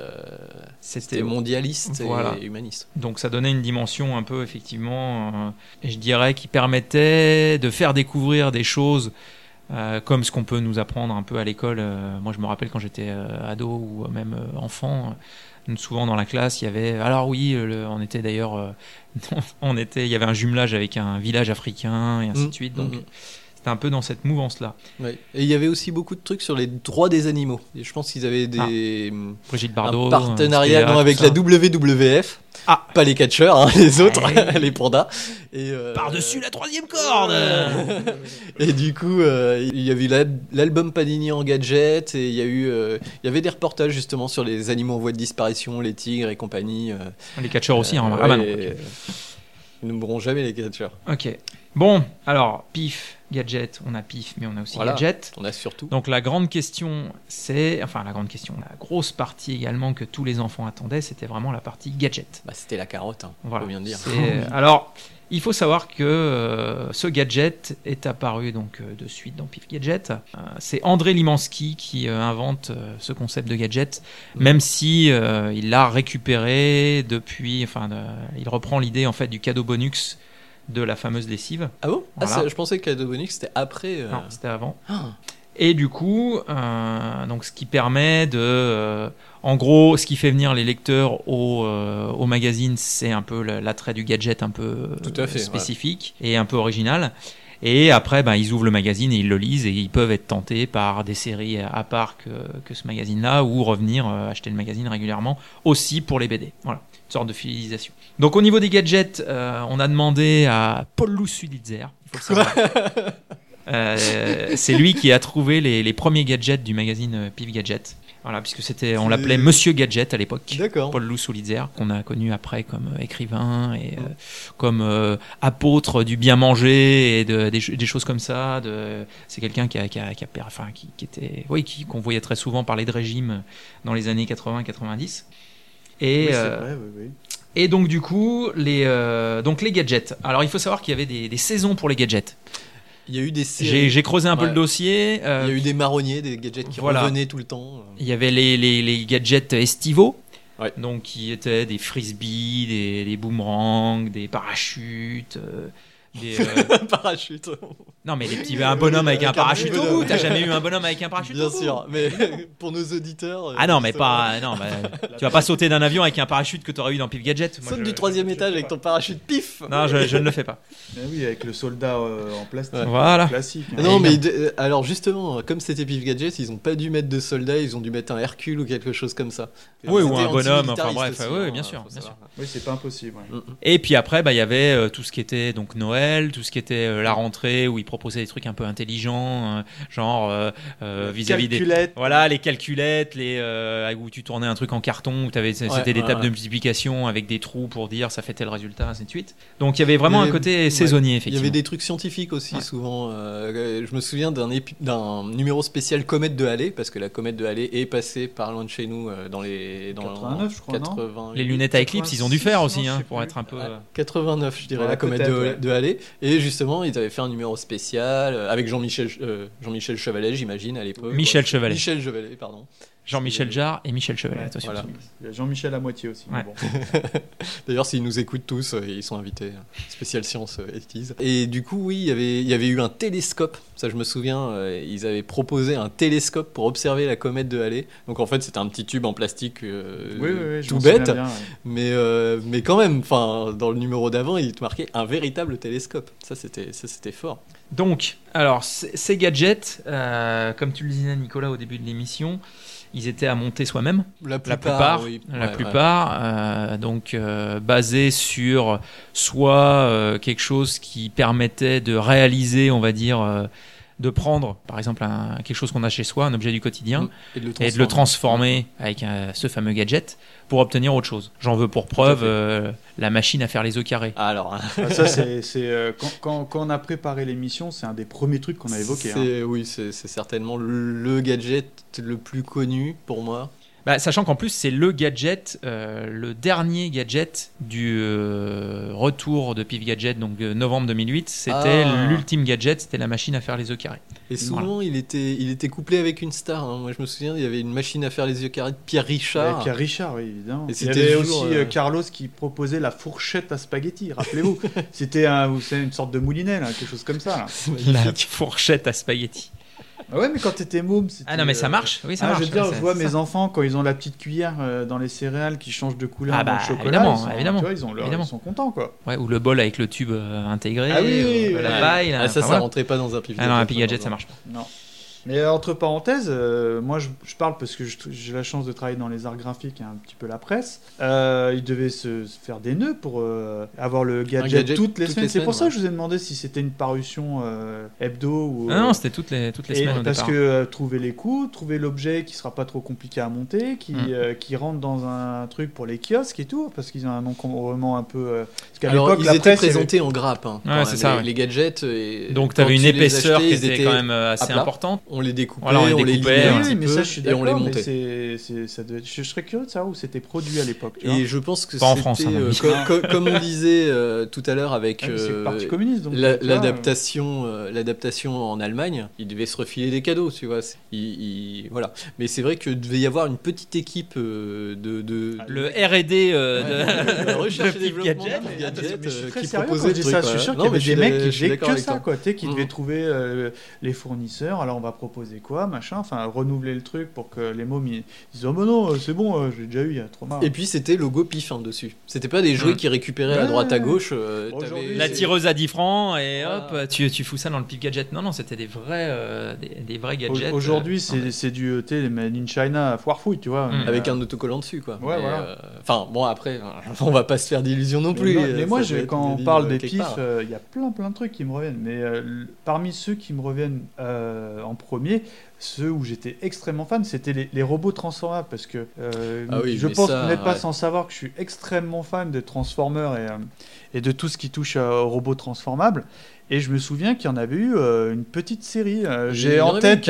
mondialiste et humaniste. Donc ça donnait une dimension un peu effectivement, je dirais, qui permettait de faire découvrir des choses comme ce qu'on peut nous apprendre un peu à l'école. Moi je me rappelle quand j'étais ado ou même enfant, souvent dans la classe il y avait, alors oui, on était d'ailleurs il y avait un jumelage avec un village africain et ainsi de suite, donc c'était un peu dans cette mouvance-là. Ouais. Et il y avait aussi beaucoup de trucs sur les droits des animaux. Et je pense qu'ils avaient Brigitte Bardot, un partenariat avec la WWF. Pas les catcheurs, les autres, les pandas. Et par-dessus la 3e corde. Et du coup, il y avait l'album Panini en gadget, et il y avait des reportages justement sur les animaux en voie de disparition, les tigres et compagnie. Les catcheurs aussi, hein. Non, okay. Ils ne mourront jamais, les catcheurs. Ok. Bon, alors, Pif, Gadget, on a Pif, mais on a aussi Gadget. On a surtout. Donc la grande question, la grosse partie également que tous les enfants attendaient, c'était vraiment la partie Gadget. C'était la carotte, voilà. Faut bien dire. Alors, il faut savoir que ce Gadget est apparu donc de suite dans Pif Gadget. C'est André Limansky qui invente ce concept de Gadget, même si il l'a récupéré depuis. Il reprend l'idée en fait du cadeau bonus de la fameuse lessive. Ah bon? Voilà. Je pensais que cadeau bonus c'était après. Non, c'était avant. Et du coup, donc ce qui permet en gros, ce qui fait venir les lecteurs au magazine, c'est un peu l'attrait du gadget un peu spécifique et un peu original. Et après, ils ouvrent le magazine et ils le lisent, et ils peuvent être tentés par des séries à part que ce magazine-là, ou revenir acheter le magazine régulièrement aussi pour les BD. Voilà, une sorte de fidélisation. Donc au niveau des gadgets, on a demandé à Paul Sulitzer, il faut le savoir. C'est lui qui a trouvé les premiers gadgets du magazine Pif Gadget. Voilà, puisque on l'appelait Monsieur Gadget à l'époque. D'accord. Paul Sulitzer, qu'on a connu après comme écrivain et comme apôtre du bien manger et des choses comme ça. C'est quelqu'un qu'on voyait très souvent parler de régime dans les années 80-90. Et, oui, c'est vrai, oui. Et donc du coup, les gadgets. Alors il faut savoir qu'il y avait des saisons pour les gadgets. Il y a eu des séries. J'ai creusé un peu le dossier. Il y a eu des marronniers, des gadgets qui revenaient tout le temps. Il y avait les gadgets estivaux, donc qui étaient des frisbees, des boomerangs, des parachutes. Parachute. Non, mais un bonhomme avec un parachute au bout. T'as jamais eu un bonhomme avec un parachute au bout? Bien sûr, mais pour nos auditeurs. Ah non, mais pas. Non, tu vas pas sauter d'un avion avec un parachute que t'aurais eu dans Pif Gadget. Saute du 3e étage avec ton parachute, pif. Non, je ne le fais pas. Mais oui, avec le soldat en plastique. Voilà. Classique. Non, mais alors justement, comme c'était Pif Gadget, ils ont pas dû mettre de soldat, ils ont dû mettre un Hercule ou quelque chose comme ça. Oui, ou un bonhomme. Enfin bref, oui, bien sûr. Oui, c'est pas impossible. Et puis après, il y avait tout ce qui était donc Noël, tout ce qui était la rentrée où ils proposaient des trucs un peu intelligents, genre vis-à-vis des voilà, les calculettes, où tu tournais un truc en carton, où c'était des tables de multiplication avec des trous pour dire ça fait tel résultat, ainsi de suite. Donc il y avait vraiment un côté saisonnier, effectivement. Il y avait des trucs scientifiques aussi, souvent. Je me souviens d'un numéro spécial Comète de Halley, parce que la Comète de Halley est passée par loin de chez nous dans 89, je crois, 80, les lunettes à éclipse, ils ont dû faire aussi, pour être un peu... 89, je dirais, la Comète de Halley. Et justement, ils avaient fait un numéro spécial avec Jean-Michel Chevalet, j'imagine, à l'époque. Michel Chevalet, pardon. Jean-Michel Jarre et Michel Chevalet. Voilà. Il y a Jean-Michel à moitié aussi. Ouais. Bon. D'ailleurs, s'ils nous écoutent tous, ils sont invités. Spécial Science 80s. Et du coup, oui, il y avait eu un télescope. Ça, je me souviens, ils avaient proposé un télescope pour observer la comète de Halley. Donc, en fait, c'était un petit tube en plastique tout bête. Bien, mais quand même, dans le numéro d'avant, il te marquait un véritable télescope. Ça, c'était fort. Donc, alors, ces gadgets, comme tu le disais, Nicolas, au début de l'émission, ils étaient à monter soi-même. La plupart, donc basés sur soit quelque chose qui permettait de réaliser, on va dire, de prendre, par exemple, quelque chose qu'on a chez soi, un objet du quotidien, et de le transformer avec ce fameux gadget pour obtenir autre chose. J'en veux pour preuve la machine à faire les œufs carrés. Alors, ça, c'est quand on a préparé l'émission, c'est un des premiers trucs qu'on a évoqué. Oui, c'est certainement le gadget le plus connu pour moi. Sachant qu'en plus, c'est le gadget, le dernier gadget du retour de Pif Gadget, donc novembre 2008. C'était l'ultime gadget, c'était la machine à faire les œufs carrés. Et souvent, il était couplé avec une star. Moi, je me souviens, il y avait une machine à faire les œufs carrés de Pierre Richard. Pierre Richard, oui, évidemment. Et il y avait aussi Carlos qui proposait la fourchette à spaghetti, rappelez-vous. C'était une sorte de moulinet, là, quelque chose comme ça. Là. La fourchette à spaghetti. Ouais, mais quand t'étais môme, c'était... Ah non, mais ça marche, oui, ça marche. Je veux dire, je vois mes enfants, quand ils ont la petite cuillère dans les céréales qui changent de couleur dans le chocolat, évidemment. Tu vois, ils sont contents, quoi. Ouais, ou le bol avec le tube intégré, la paille. Ça rentrait pas dans un Pif Gadget. Ah non, un Pif Gadget, ça marche pas. Non. Mais entre parenthèses, moi je parle parce que j'ai la chance de travailler dans les arts graphiques et un petit peu la presse. Ils devaient se faire des nœuds pour avoir le gadget toutes les semaines. C'est pour ça que je vous ai demandé si c'était une parution hebdo ou. Non, c'était toutes les semaines. Parce que trouver les coûts, trouver l'objet qui sera pas trop compliqué à monter, qui rentre dans un truc pour les kiosques et tout, parce qu'ils ont un encombrement un peu. Alors ils étaient présentés en grappe. Ouais, c'est ça. Les gadgets. Donc tu avais une épaisseur qui était quand même assez importante. On les découpait, on les liait un petit peu, ça, je suis d'accord, et on les montait. Je serais curieux de savoir où c'était produit à l'époque. Et je pense que pas en France, comme on disait tout à l'heure avec le Parti communiste, donc, l'adaptation en Allemagne, ils devaient se refiler des cadeaux, tu vois. Voilà. Mais c'est vrai qu'il devait y avoir une petite équipe le R&D de recherche et développement gadget qui proposait des trucs. Je suis sûr qu'il y avait des mecs qui faisaient que ça, quoi, qui devaient trouver les fournisseurs. Alors on va proposer quoi, machin, enfin renouveler le truc pour que les mômes ils disent oh mais non c'est bon, j'ai déjà eu il y a 3 mois. Et puis c'était logo Pif dessus. C'était pas des jouets qui récupéraient à droite à gauche. La tireuse à 10 francs et hop tu fous ça dans le Pif Gadget. Non c'était des vrais gadgets. Aujourd'hui c'est du made in China foire-fouille, tu vois. Avec un autocollant dessus, quoi. Ouais, voilà. Enfin bon, après on va pas se faire d'illusions non plus. Mais moi quand on parle des Pif, il y a plein de trucs qui me reviennent, mais parmi ceux qui me reviennent en premier, ceux où j'étais extrêmement fan, c'était les robots transformables, parce que je pense que vous n'êtes pas sans savoir que je suis extrêmement fan de Transformers et de tout ce qui touche aux robots transformables. Et je me souviens qu'il y en avait eu une petite série. J'ai en tête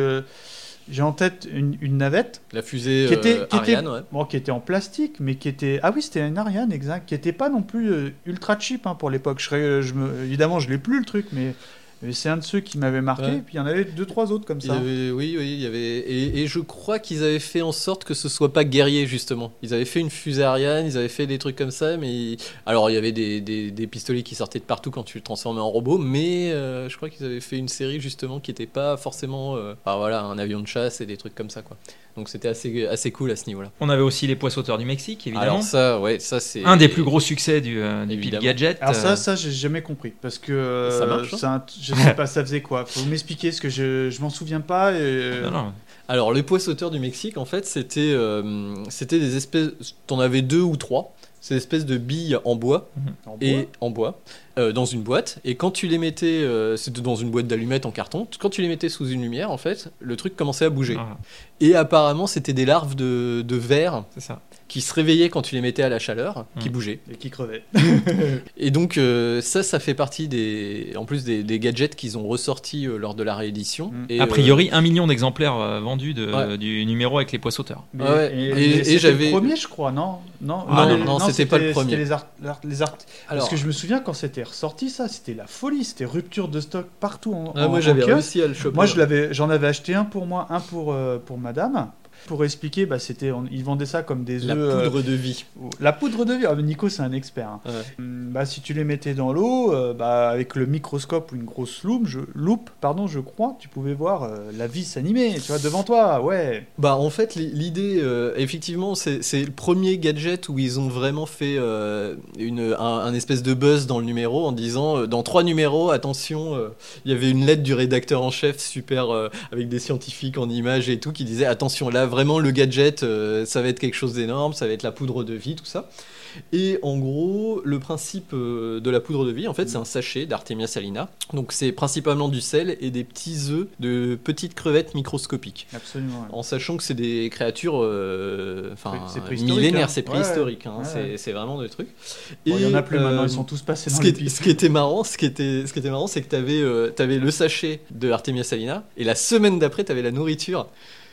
une navette. La fusée Ariane, qui était en plastique, mais qui était... Ah oui, c'était une Ariane, exact. Qui n'était pas non plus ultra cheap pour l'époque. Évidemment, je l'ai plus le truc, mais c'est un de ceux qui m'avait marqué. Et puis il y en avait 2-3 autres comme ça. Il y avait... Et je crois qu'ils avaient fait en sorte que ce soit pas guerrier, justement. Ils avaient fait une fusée Ariane, ils avaient fait des trucs comme ça, mais alors il y avait des pistolets qui sortaient de partout quand tu le transformais en robot, mais je crois qu'ils avaient fait une série justement qui était pas forcément un avion de chasse et des trucs comme ça, quoi. Donc c'était assez cool à ce niveau-là. On avait aussi les Poissoteurs du Mexique, évidemment. Alors ça c'est un des plus gros succès du Pif Gadget. Alors ça j'ai jamais compris, parce que ça marche. Je sais pas, ça faisait quoi? Faut m'expliquer, parce que je m'en souviens pas. Non. Alors les Poissoteurs du Mexique, en fait, c'était des espèces. T'en avais 2 ou 3. C'est une espèce de billes en bois, dans une boîte. Et quand tu les mettais, c'était dans une boîte d'allumettes en carton, quand tu les mettais sous une lumière, en fait, le truc commençait à bouger. Et apparemment, c'était des larves de vers. C'est ça. Qui se réveillaient quand tu les mettais à la chaleur, qui bougeaient. Et qui crevaient. Et donc ça fait partie des gadgets qu'ils ont ressortis lors de la réédition. Et, a priori, 1 million d'exemplaires vendus du numéro avec les pois sauteurs. Et j'avais le premier, je crois, non, c'était pas le premier. C'était les art. Parce que je me souviens quand c'était ressorti, ça, c'était la folie, c'était rupture de stock partout. Moi, j'avais réussi à le choper. Moi, j'en avais acheté un pour moi, un pour madame. Pour expliquer, ils vendaient ça comme des œufs. La poudre de vie. La poudre de vie. Nico, c'est un expert. Hein. Ouais. Si tu les mettais dans l'eau, avec le microscope ou une grosse loupe, je crois, tu pouvais voir la vie s'animer, tu vois, devant toi. Ouais. En fait, l'idée, effectivement, c'est le premier gadget où ils ont vraiment fait un espèce de buzz dans le numéro en disant dans 3 numéros, attention, il y avait une lettre du rédacteur en chef super avec des scientifiques en images et tout qui disait attention là. Vraiment le gadget ça va être quelque chose d'énorme, ça va être la poudre de vie, tout ça. Et en gros le principe de la poudre de vie en fait c'est un sachet d'Artemia salina, donc c'est principalement du sel et des petits œufs de petites crevettes microscopiques. Absolument, ouais. En sachant que c'est des créatures millénaires, c'est préhistorique, c'est vraiment des trucs. Il y en a plus maintenant, ils sont tous passés dans les ce qui était marrant c'est que t'avais le sachet de Artemia salina et la semaine d'après t'avais la nourriture.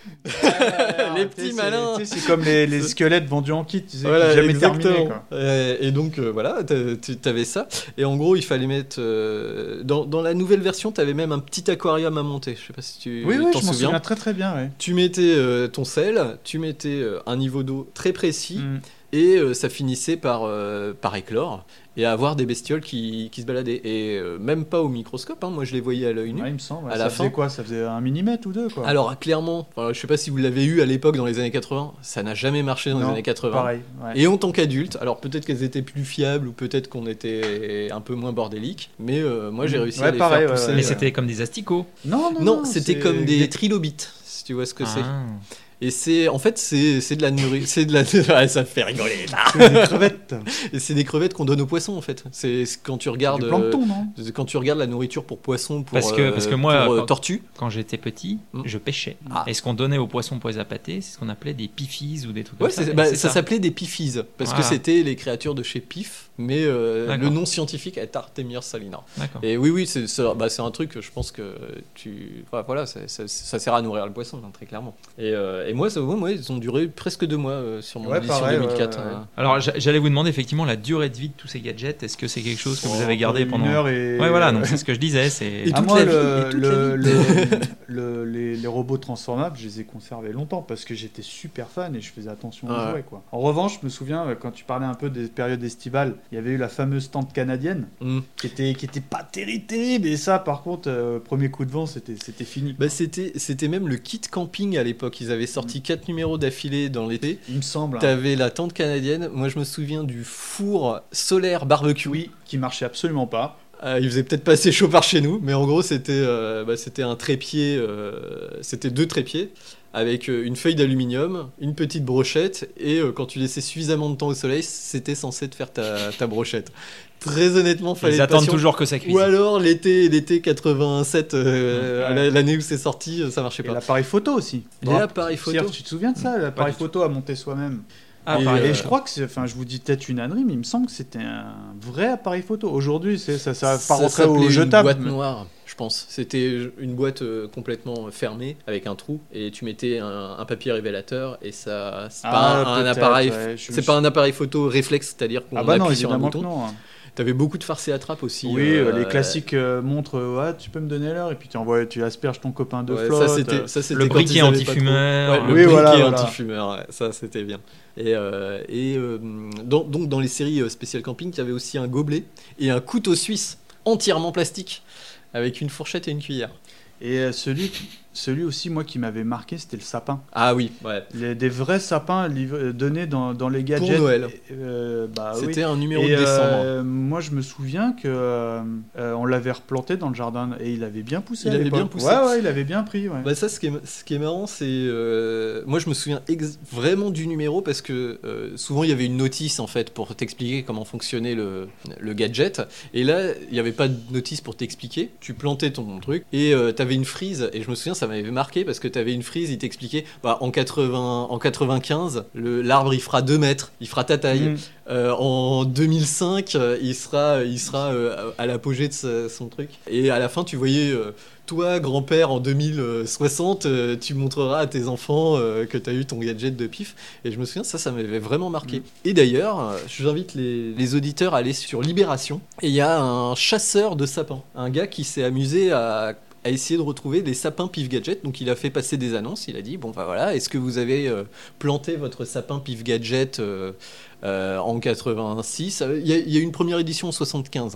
Les petits malins. C'est comme les squelettes vendus en kit, voilà, jamais terminé. Et donc voilà, t'avais ça. Et en gros, il fallait mettre dans la nouvelle version, t'avais même un petit aquarium à monter. Je sais pas si tu t'en je m'en souviens très très bien. Ouais. Tu mettais ton sel, tu mettais un niveau d'eau très précis. Et ça finissait par éclore et à avoir des bestioles qui se baladaient. Et même pas au microscope, moi je les voyais à l'œil nu. Il me semble. À la fin. Faisait quoi ? Ça faisait 1 millimètre ou 2 quoi. Alors clairement, je sais pas si vous l'avez eu à l'époque dans les années 80, ça n'a jamais marché dans les années 80. Pareil, ouais. Et en tant qu'adulte, alors peut-être qu'elles étaient plus fiables ou peut-être qu'on était un peu moins bordélique, mais moi j'ai réussi à les faire pousser. Mais c'était comme des asticots. Non, c'était comme des trilobites, si tu vois ce que c'est. Et c'est de la nourriture, ça me fait rigoler. C'est des crevettes. Et c'est des crevettes qu'on donne aux poissons en fait. C'est quand tu regardes du plancton, non quand tu regardes la nourriture pour poissons, parce que moi tortues. Quand j'étais petit, je pêchais. Et ce qu'on donnait aux poissons pour les appâter, c'est ce qu'on appelait des pifis ou des trucs comme ça. Ça s'appelait des pifis parce que c'était les créatures de chez Pif, mais le nom scientifique est Artemia salina. D'accord. Et oui, c'est un truc que je pense que ça sert à nourrir le poisson, très clairement. Et moi, ils ont duré presque 2 mois sur mon édition 2004. Ouais. Alors, j'allais vous demander effectivement la durée de vie de tous ces gadgets. Est-ce que c'est quelque chose que vous avez gardé pendant 1 heure et... Ouais, voilà, donc c'est ce que je disais. Et toute la vie. Les robots transformables, je les ai conservés longtemps parce que j'étais super fan et je faisais attention aux jouets, quoi. En revanche, je me souviens, quand tu parlais un peu des périodes estivales, il y avait eu la fameuse tente canadienne qui était pas terrible. Et ça, par contre, premier coup de vent, c'était fini. C'était même le kit camping à l'époque. Ils avaient sorti 4 numéros d'affilée dans l'été. Il me semble. T'avais la tente canadienne. Moi, je me souviens du four solaire barbecue. Oui, qui marchait absolument pas. Il faisait peut-être pas assez chaud par chez nous, mais en gros, c'était un trépied. C'était 2 trépieds avec une feuille d'aluminium, une petite brochette, et quand tu laissais suffisamment de temps au soleil, c'était censé te faire ta brochette. Très honnêtement, fallait ils attendent toujours que ça cuise. Ou alors l'été 87, l'année où c'est sorti, ça marchait pas. Et l'appareil photo aussi. L'appareil photo. Tu te souviens de ça, l'appareil photo à monter soi-même? Et je crois que je vous dis peut-être une ânerie, mais il me semble que c'était un vrai appareil photo. Aujourd'hui, ça pas rentrer au jetable. Une boîte noire, je pense. C'était une boîte complètement fermée avec un trou et tu mettais un papier révélateur et ça. C'est pas un appareil. Ouais, c'est pas un appareil photo réflexe, c'est-à-dire qu'on appuie sur un bouton. T'avais beaucoup de farce et attrape aussi. Oui, les classiques montrent tu peux me donner l'heure et puis tu asperges ton copain de flotte. Ça, c'était le briquet anti-fumeur. Le briquet anti-fumeur, ça c'était bien. Donc dans les séries spécial camping, il y avait aussi un gobelet et un couteau suisse entièrement plastique avec une fourchette et une cuillère. Et celui Celui aussi, moi, qui m'avait marqué, c'était le sapin. Ah oui, ouais. Des vrais sapins donnés dans les gadgets. Pour Noël. C'était un numéro de décembre. Moi, je me souviens que on l'avait replanté dans le jardin et il avait bien poussé. Il avait bien poussé. Ouais, il avait bien pris. Ouais. Bah ça, ce qui est marrant, c'est moi, je me souviens vraiment du numéro parce que souvent il y avait une notice en fait pour t'expliquer comment fonctionnait le gadget. Et là, il n'y avait pas de notice pour t'expliquer. Tu plantais ton truc et t'avais une frise. Et je me souviens, ça m'avait marqué parce que t'avais une frise, il t'expliquait en 95, l'arbre il fera 2 mètres, il fera ta taille. En 2005, il sera à l'apogée de son truc. Et à la fin, tu voyais toi, grand-père, en 2060, tu montreras à tes enfants que tu as eu ton gadget de pif. Et je me souviens, ça m'avait vraiment marqué. Et d'ailleurs, j'invite les auditeurs à aller sur Libération. Et il y a un chasseur de sapins, un gars qui s'est amusé à essayer de retrouver des sapins Pif Gadget. Donc il a fait passer des annonces, il a dit bon bah voilà, est-ce que vous avez planté votre sapin Pif Gadget en 86? Il y a eu une première édition en 75.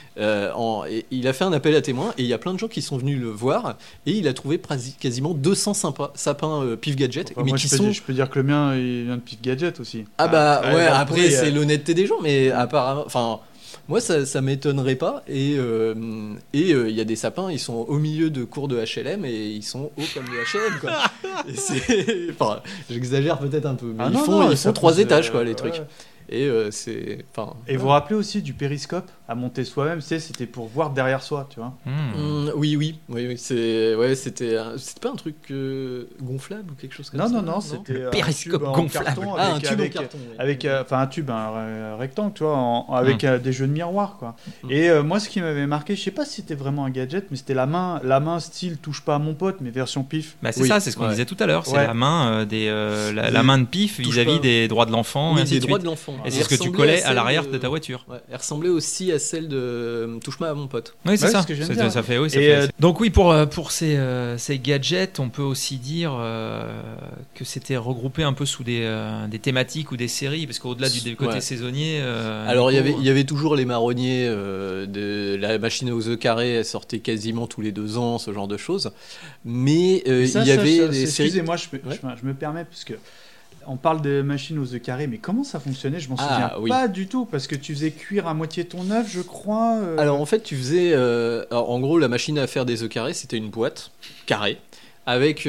Et il a fait un appel à témoins et il y a plein de gens qui sont venus le voir et il a trouvé quasiment 200 sapins Pif Gadget. Enfin, mais moi, je peux dire que le mien il vient de Pif Gadget aussi. Ah bah ouais, après c'est l'honnêteté des gens, mais apparemment, enfin. Moi, ça m'étonnerait pas. Et il y a des sapins, ils sont au milieu de cours de HLM et ils sont hauts comme les HLM, quoi. Enfin, j'exagère peut-être un peu, mais ils font 3 étages, quoi, les trucs. Et Et vous vous rappelez aussi du périscope à monter soi-même, c'était pour voir derrière soi, tu vois. Oui, c'était pas un truc gonflable ou quelque chose comme ça. Non, c'était un périscope gonflable. Un tube en carton. Avec un tube, un rectangle, tu vois, avec des jeux de miroir, quoi. Et moi, ce qui m'avait marqué, je sais pas si c'était vraiment un gadget, mais c'était la main style touche pas à mon pote, mais version Pif. Bah c'est ça, c'est ce qu'on disait tout à l'heure, c'est la main la main de Pif vis-à-vis des droits de l'enfant. Oui, et des droits de l'enfant. Et c'est ce que tu collais à l'arrière de ta voiture. Ouais, elle ressemblait aussi à celle de Touche-moi à mon pote. Oui, c'est ça. Ce que je viens de dire. Ça fait, oui, Donc oui, pour ces gadgets, on peut aussi dire que c'était regroupé un peu sous des thématiques ou des séries, parce qu'au-delà du côté saisonnier. Alors il y avait toujours les marronniers de la machine aux œufs carrés, elle sortait quasiment tous les 2 ans, ce genre de choses. Mais il y avait des séries. Excusez-moi, je me permets parce que. On parle de machines aux œufs carrés, mais comment ça fonctionnait? Je m'en souviens pas du tout, parce que tu faisais cuire à moitié ton œuf, je crois. Alors en fait, tu faisais... en gros, la machine à faire des œufs carrés, c'était une boîte carrée, avec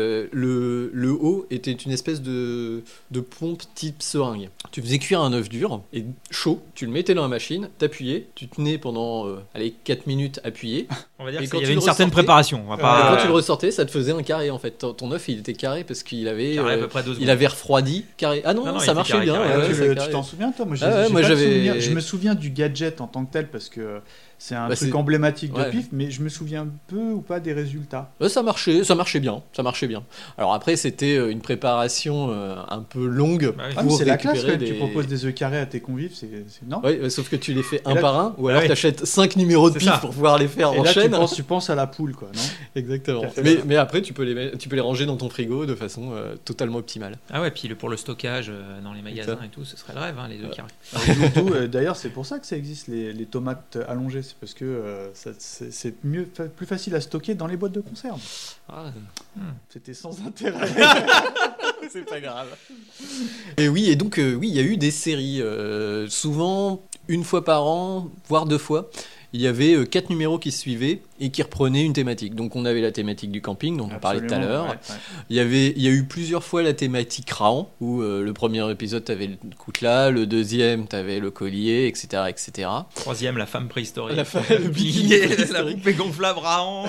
le haut était une espèce de pompe type seringue. Tu faisais cuire un œuf dur et chaud, tu le mettais dans la machine, t'appuyais, tu tenais pendant 4 minutes appuyé. On va dire qu'il y avait une certaine préparation. Et quand tu le ressortais, ça te faisait un carré en fait. Ton œuf il était carré parce qu'il avait, à peu près 2 secondes. Il avait refroidi carré. Ah non, ça marchait bien. Tu t'en souviens toi? Moi, je me souviens du gadget en tant que tel parce que c'est un truc emblématique de Pif, mais je me souviens peu ou pas des résultats. Ça marchait bien. Alors après, c'était une préparation un peu longue pour c'est récupérer la classe, tu proposes des œufs carrés à tes convives, non? Oui, sauf que tu les fais un par un, ou alors tu achètes 5 numéros de Pif pour pouvoir les faire en chaîne. Tu penses à la poule, quoi, non? Exactement. Mais après, tu peux les ranger dans ton frigo de façon totalement optimale. Ah ouais, puis pour le stockage dans les magasins et tout, ce serait le rêve, les œufs carrés. D'ailleurs, c'est pour ça que ça existe, les tomates allongées. C'est parce que c'est plus facile à stocker dans les boîtes de conserve. C'était sans intérêt. C'est pas grave. Et donc il y a eu des séries, souvent une fois par an, voire 2 fois. Il y avait 4 numéros qui se suivaient et qui reprenaient une thématique. Donc on avait la thématique du camping dont on parlait tout à l'heure. Ouais. Il y a eu plusieurs fois la thématique Raon, où le premier épisode t'avais le coutelas, le deuxième t'avais le collier, etc., etc. Troisième, la femme préhistorique. Le bikini, la poupée gonflable Raon.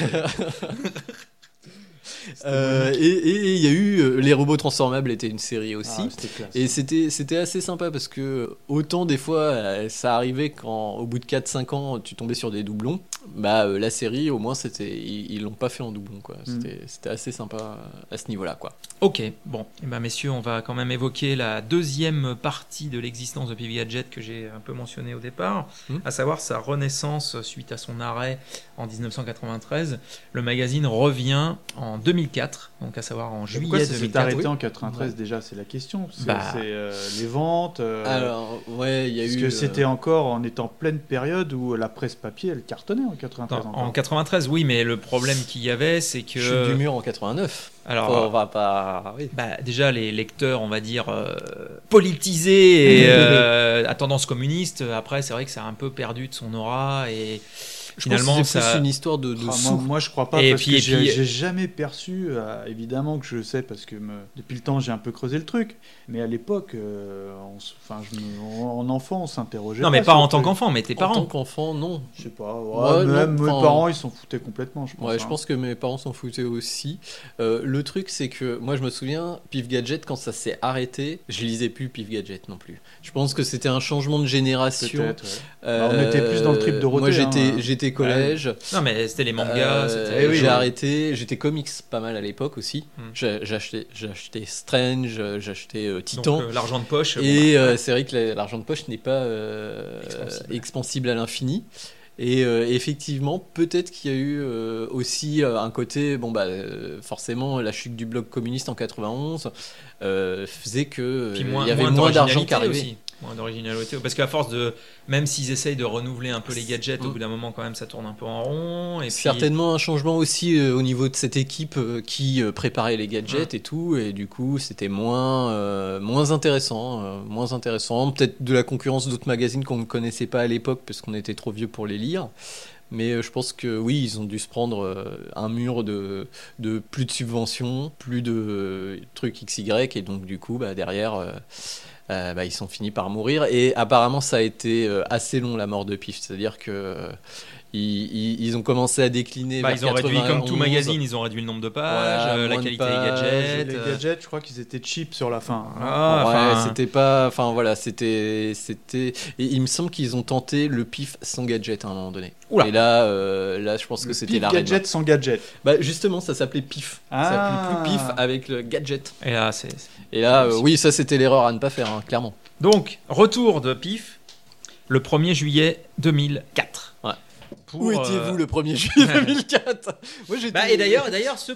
Et il y a eu les robots transformables était une série aussi, et c'était assez sympa parce que autant des fois ça arrivait quand au bout de 4-5 ans tu tombais sur des doublons, la série au moins ils l'ont pas fait en doublon, quoi. C'était assez sympa à ce niveau là, quoi. Ok, bon, messieurs, on va quand même évoquer la deuxième partie de l'existence de Pif Gadget que j'ai un peu mentionné au départ, à savoir sa renaissance suite à son arrêt en 1993. Le magazine revient en 2000 2004, donc à savoir en juillet 2004. Pourquoi ça s'est arrêté en 93 déjà, c'est la question. C'est les ventes. Alors, ouais, il y a parce eu. Parce que c'était encore en étant pleine période où la presse papier, elle cartonnait en 93. En 93, oui, mais le problème qu'il y avait, c'est que. Chute du mur en 89. Alors, on va pas. Oui. Déjà, les lecteurs, on va dire, politisés et à tendance communiste, après, c'est vrai que ça a un peu perdu de son aura et. Finalement, c'est plus une histoire de sous. Moi, je crois pas, parce que j'ai jamais perçu, évidemment que je sais, parce que depuis le temps, j'ai un peu creusé le truc, mais à l'époque, en enfant, on s'interrogeait. Non, mais pas en tant qu'enfant, mais tes parents. En tant qu'enfant, non. Je sais pas, même mes parents, ils s'en foutaient complètement, je pense. Ouais, je pense que mes parents s'en foutaient aussi. Le truc, c'est que, moi, je me souviens, Pif Gadget, quand ça s'est arrêté, je lisais plus Pif Gadget non plus. Je pense que c'était un changement de génération. Peut-être, ouais. On était plus dans le trip Dorothée. Moi, j'étais collège. Non, mais c'était les mangas. J'ai arrêté. J'étais comics pas mal à l'époque aussi. J'achetais Strange, j'achetais Titan. Donc, l'argent de poche. Et c'est vrai que l'argent de poche n'est pas expansible à l'infini. Et effectivement, peut-être qu'il y a eu aussi un côté, forcément, la chute du bloc communiste en 91 faisait que il y avait moins d'argent qui arrivait. Aussi. Moins d'originalité, parce qu'à force de, même s'ils essayent de renouveler un peu les gadgets, au bout d'un moment quand même ça tourne un peu en rond. Et certainement un changement aussi au niveau de cette équipe qui préparait les gadgets et tout, et du coup c'était moins intéressant, peut-être de la concurrence d'autres magazines qu'on ne connaissait pas à l'époque parce qu'on était trop vieux pour les lire. Mais je pense que oui, ils ont dû se prendre un mur de plus de subventions, plus de trucs XY, et donc du coup derrière ils sont finis par mourir. Et apparemment ça a été assez long, la mort de Pif, c'est-à-dire que ils ont commencé à décliner. Ils ont réduit, comme tout magazine, ils ont réduit le nombre de pages, la qualité des gadgets. Les gadgets, je crois qu'ils éient cheap sur la fin. C'était pas. Enfin voilà, c'était. Et il me semble qu'ils ont tenté le Pif sans gadget à un moment donné. Oula. Et là, je pense que c'était la gadget sans gadget. Justement, ça s'appelait Pif. Ça s'appelait plus Pif avec le gadget. Et là, oui, ça c'était l'erreur à ne pas faire, clairement. Donc, retour de Pif le 1er juillet 2004. Ouais. Où étiez-vous le 1er juillet 2004 ? Moi, et d'ailleurs, ce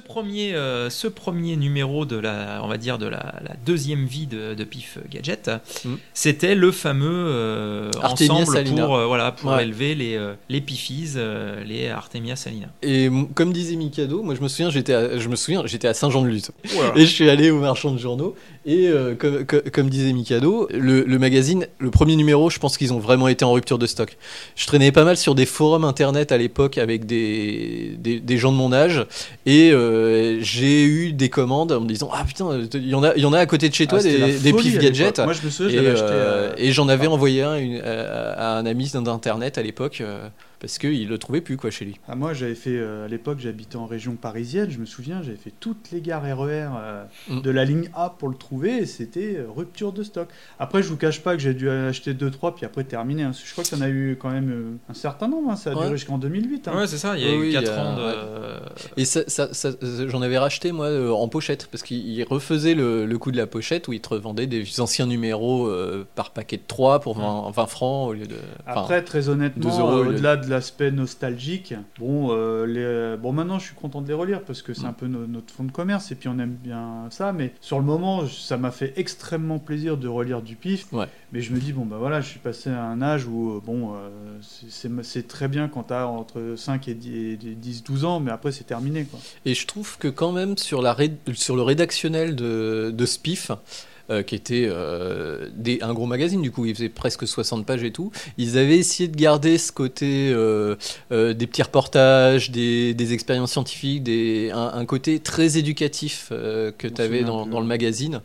premier numéro de la deuxième vie de Pif Gadget, c'était le fameux ensemble pour élever les Pifis, les Artemia Salina. Et comme disait Mikado, moi je me souviens, j'étais à Saint-Jean-de-Luz. Et je suis allé au marchand de journaux. Et comme disait Mikado, le magazine, le premier numéro, je pense qu'ils ont vraiment été en rupture de stock. Je traînais pas mal sur des forums internet à l'époque avec des gens de mon âge, et j'ai eu des commandes en me disant putain, il y en a à côté de chez toi des Pif Gadget. Moi je me souviens, j'avais acheté et j'en avais envoyé un à un ami d'internet à l'époque parce qu'il le trouvait plus chez lui. Moi j'avais fait à l'époque, j'habitais en région parisienne, je me souviens, j'avais fait toutes les gares RER de la ligne A pour le trouver, et c'était rupture de stock. Après je vous cache pas que j'ai dû acheter 2-3 puis après terminer, hein. Je crois que ça en a eu quand même un certain nombre, hein. Ça a duré jusqu'en 2008. Ouais, c'est ça, il y a eu 4 ans de... Et ça, j'en avais racheté moi en pochette, parce qu'il refaisait le coup de la pochette où il te revendait des anciens numéros par paquet de 3 pour 20 francs au lieu de... Après très honnêtement, au-delà de l'aspect nostalgique, maintenant je suis content de les relire parce que c'est un peu notre fond de commerce et puis on aime bien ça, mais sur le moment ça m'a fait extrêmement plaisir de relire du Pif, mais je me dis je suis passé à un âge où c'est très bien quand t'as entre 5 et 10-12 ans, mais après c'est terminé, quoi. Et je trouve que quand même sur le rédactionnel de ce Pif, qui était un gros magazine, du coup il faisait presque 60 pages et tout, ils avaient essayé de garder ce côté des petits reportages, des expériences scientifiques, un côté très éducatif que tu avais dans le magazine,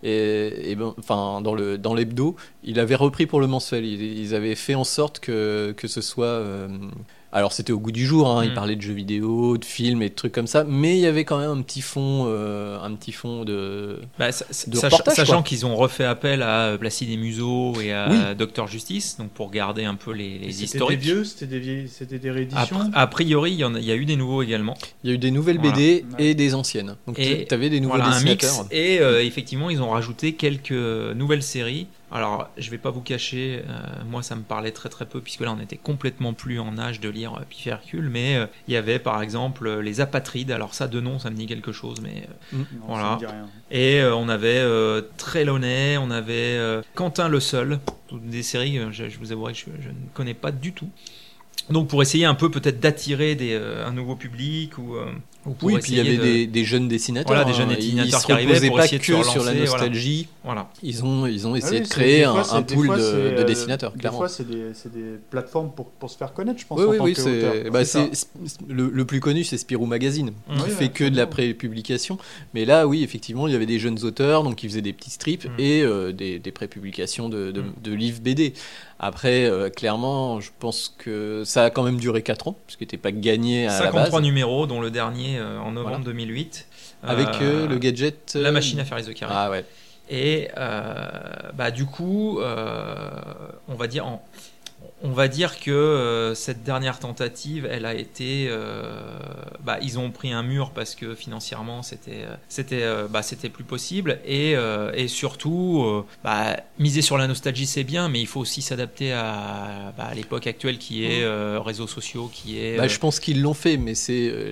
et dans l'hebdo, il avait repris pour le mensuel, ils avaient fait en sorte que ce soit... Alors c'était au goût du jour, il parlait de jeux vidéo, de films et de trucs comme ça, mais il y avait quand même un petit fond de reportage, sachant qu'ils ont refait appel à Placide et Museau et à Docteur Justice, donc pour garder un peu les historiques. C'était des rééditions. A priori, il y a eu des nouveaux également. Il y a eu des nouvelles BD et des anciennes. Donc tu avais des nouveaux dessinateurs. Et effectivement, ils ont rajouté quelques nouvelles séries. Alors, je vais pas vous cacher, moi ça me parlait très très peu, puisque là on était complètement plus en âge de lire Pif et Hercule, mais il y avait par exemple les Apatrides, alors ça de nom ça me dit quelque chose, mais Non, voilà. ça me dit rien. Et on avait Trelawney, on avait Quentin le Seul, toutes des séries, je vous avouerai que je ne connais pas du tout. Donc pour essayer un peu peut-être d'attirer un nouveau public ou pour Oui, puis il y essayer avait des jeunes dessinateurs. Voilà, des jeunes dessinateurs ils qui arrivaient se pour reposaient essayer pas de se que sur la relancer, nostalgie. Voilà. Ils ont essayé de oui, créer des fois, un des pool fois, de dessinateurs, Des clairement. fois, c'est des plateformes pour se faire connaître, je pense. Oui, en oui, tant oui, qu'auteur. bah, C'est le plus connu, c'est Spirou Magazine, Mmh. qui Oui, fait que de la absolument. pré-publication. Mais là, oui, effectivement, il y avait des jeunes auteurs, donc ils faisaient des petits strips et des pré-publications de livres BD. Après, clairement, je pense que ça a quand même duré 4 ans, parce qu'il n'était pas gagné à la 53 base. numéros, dont le dernier en novembre Voilà. 2008. Avec le gadget. La machine à faire les œufs carrés. Ah ouais. Et du coup, on va dire que cette dernière tentative, elle a été, ils ont pris un mur parce que financièrement c'était plus possible et surtout miser sur la nostalgie c'est bien, mais il faut aussi s'adapter à l'époque actuelle qui est réseaux sociaux, qui est. Je pense qu'ils l'ont fait, mais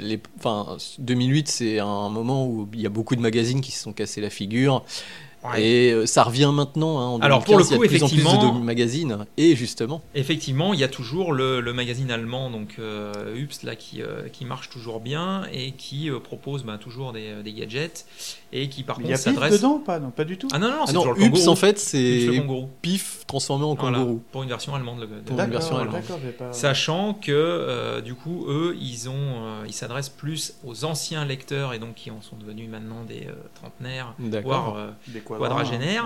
2008 c'est un moment où il y a beaucoup de magazines qui se sont cassés la figure. Ouais. Et ça revient maintenant. En 2015, Alors pour le coup, il y a de plus en plus effectivement, de magazines. Et justement, effectivement, il y a toujours le magazine allemand, donc Ups, là, qui marche toujours bien et qui propose toujours des gadgets et qui par Il contre y a Pif s'adresse. dedans ou pas? Non, pas du tout. Ah non, c'est non, toujours le Ups kangourou. en fait Ups, le c'est kangourou. Pif transformé en Voilà, kangourou. pour une version allemande. Pour une version allemande. D'accord, j'ai pas. Sachant que du coup, eux, ils s'adressent plus aux anciens lecteurs et donc qui en sont devenus maintenant des trentenaires, D'accord. voire Des quadragénaires.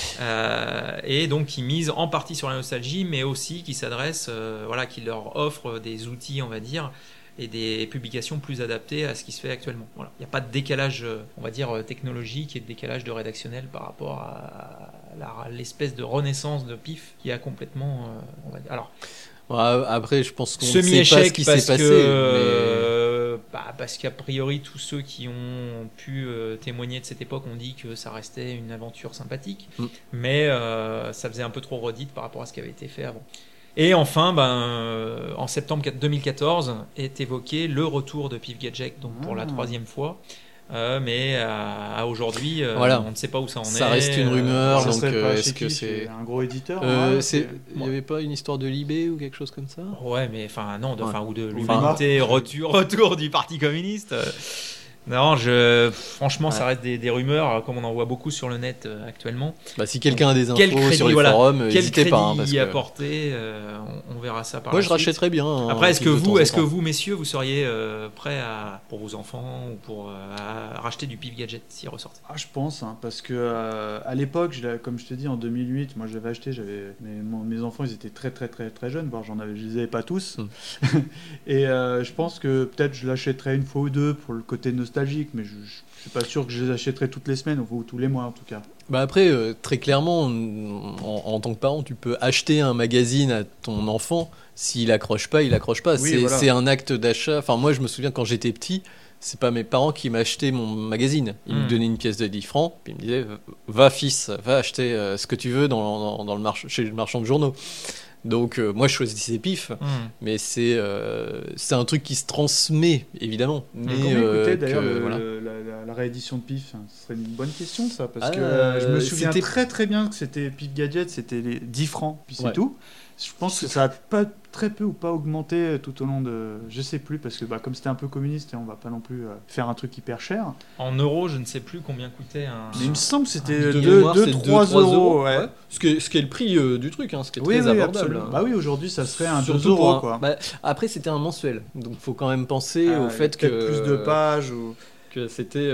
Ouais. Et donc qui misent en partie sur la nostalgie, mais aussi qui s'adressent, qui leur offrent des outils, on va dire, et des publications plus adaptées à ce qui se fait actuellement. Voilà. Il n'y a pas de décalage, on va dire, technologique et de décalage de rédactionnel par rapport à l'espèce de renaissance de Pif qui a complètement, on va dire. Alors, Après, je pense qu'on ne sait pas ce semi-échec qui s'est parce passé. que parce qu'a priori tous ceux qui ont pu témoigner de cette époque ont dit que ça restait une aventure sympathique, mais ça faisait un peu trop redite par rapport à ce qui avait été fait avant. Et enfin, en septembre 2014 est évoqué le retour de Pif Gadget, donc pour la 3e fois. Mais à aujourd'hui, Voilà. on ne sait pas où ça en est. Ça reste une rumeur, Ça donc serait pas est-ce chez que qui, c'est un gros éditeur? il n'y avait pas une histoire de Libé ou quelque chose comme ça? Ouais, mais enfin non, ou de Ou l'humanité, retour du Parti communiste. Non, franchement, ça reste des rumeurs, comme on en voit beaucoup sur le net actuellement. Si quelqu'un a des Quel infos crédit, sur les voilà, forums, quel n'hésitez crédit pas. Parce y que... apporter, on verra ça par Moi, la je suite. rachèterais bien. Après, est-ce que vous, vous, messieurs, vous seriez prêts pour vos enfants ou pour à racheter du Pif Gadget s'il ressortait? Je pense, parce que à l'époque, comme je te dis, en 2008, moi je l'avais acheté, mes enfants ils étaient très très très très jeunes, voire je les avais pas tous. Et je pense que peut-être je l'achèterais une fois ou deux pour le côté nostalgique, mais je suis pas sûr que je les achèterais toutes les semaines ou tous les mois en tout cas. Après, très clairement, en tant que parent, tu peux acheter un magazine à ton enfant. S'il accroche pas, il accroche pas. Oui, voilà. C'est un acte d'achat. Enfin, moi, je me souviens quand j'étais petit, c'est pas mes parents qui m'achetaient mon magazine. Ils me donnaient une pièce de 10 francs, puis ils me disaient va fils, va acheter ce que tu veux dans le chez le marchand de journaux. Donc moi je choisissais Pif, mais c'est un truc qui se transmet évidemment. Mais comment écouter d'ailleurs voilà. la réédition de Pif? Ce serait une bonne question ça, parce que je me souviens très très bien que c'était Pif Gadget, c'était les 10 francs, puis c'est tout. Je pense que ça a pas très peu ou pas augmenté tout au long de... Je sais plus, parce que comme c'était un peu communiste, et on va pas non plus faire un truc hyper cher. En euros, je ne sais plus combien coûtait un... Mais il me semble que c'était de mémoire, 2-3 euros. Ouais. Ce qui est le prix du truc, ce qui est très abordable. Absolument. Oui, aujourd'hui ça serait un 2 Surtout euros. Quoi. Après c'était un mensuel, donc faut quand même penser au fait que... plus de pages ou... que c'était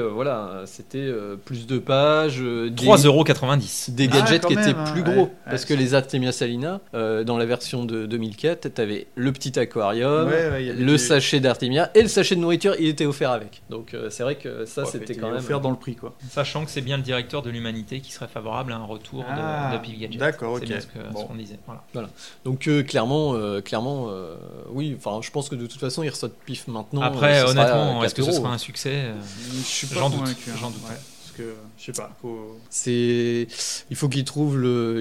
plus de pages, 3,90 €. Des gadgets qui étaient même, plus gros, parce que les Artemia Salina, dans la version de 2004, t'avais le petit aquarium, le sachet d'Artemia et le sachet de nourriture, il était offert avec. Donc c'est vrai que ça c'était quand même offert dans le prix, quoi. Sachant que c'est bien le directeur de l'Humanité qui serait favorable à un retour de Pif Gadget. D'accord, ok. C'est bien ce qu'on disait. Voilà. Donc clairement, oui. Enfin, je pense que de toute façon, il ressort Pif maintenant. Après, honnêtement, est-ce que ce sera un succès? Je suis pas J'en doute. convaincu. J'en doute. Ouais. que je sais pas. Il faut qu'il trouve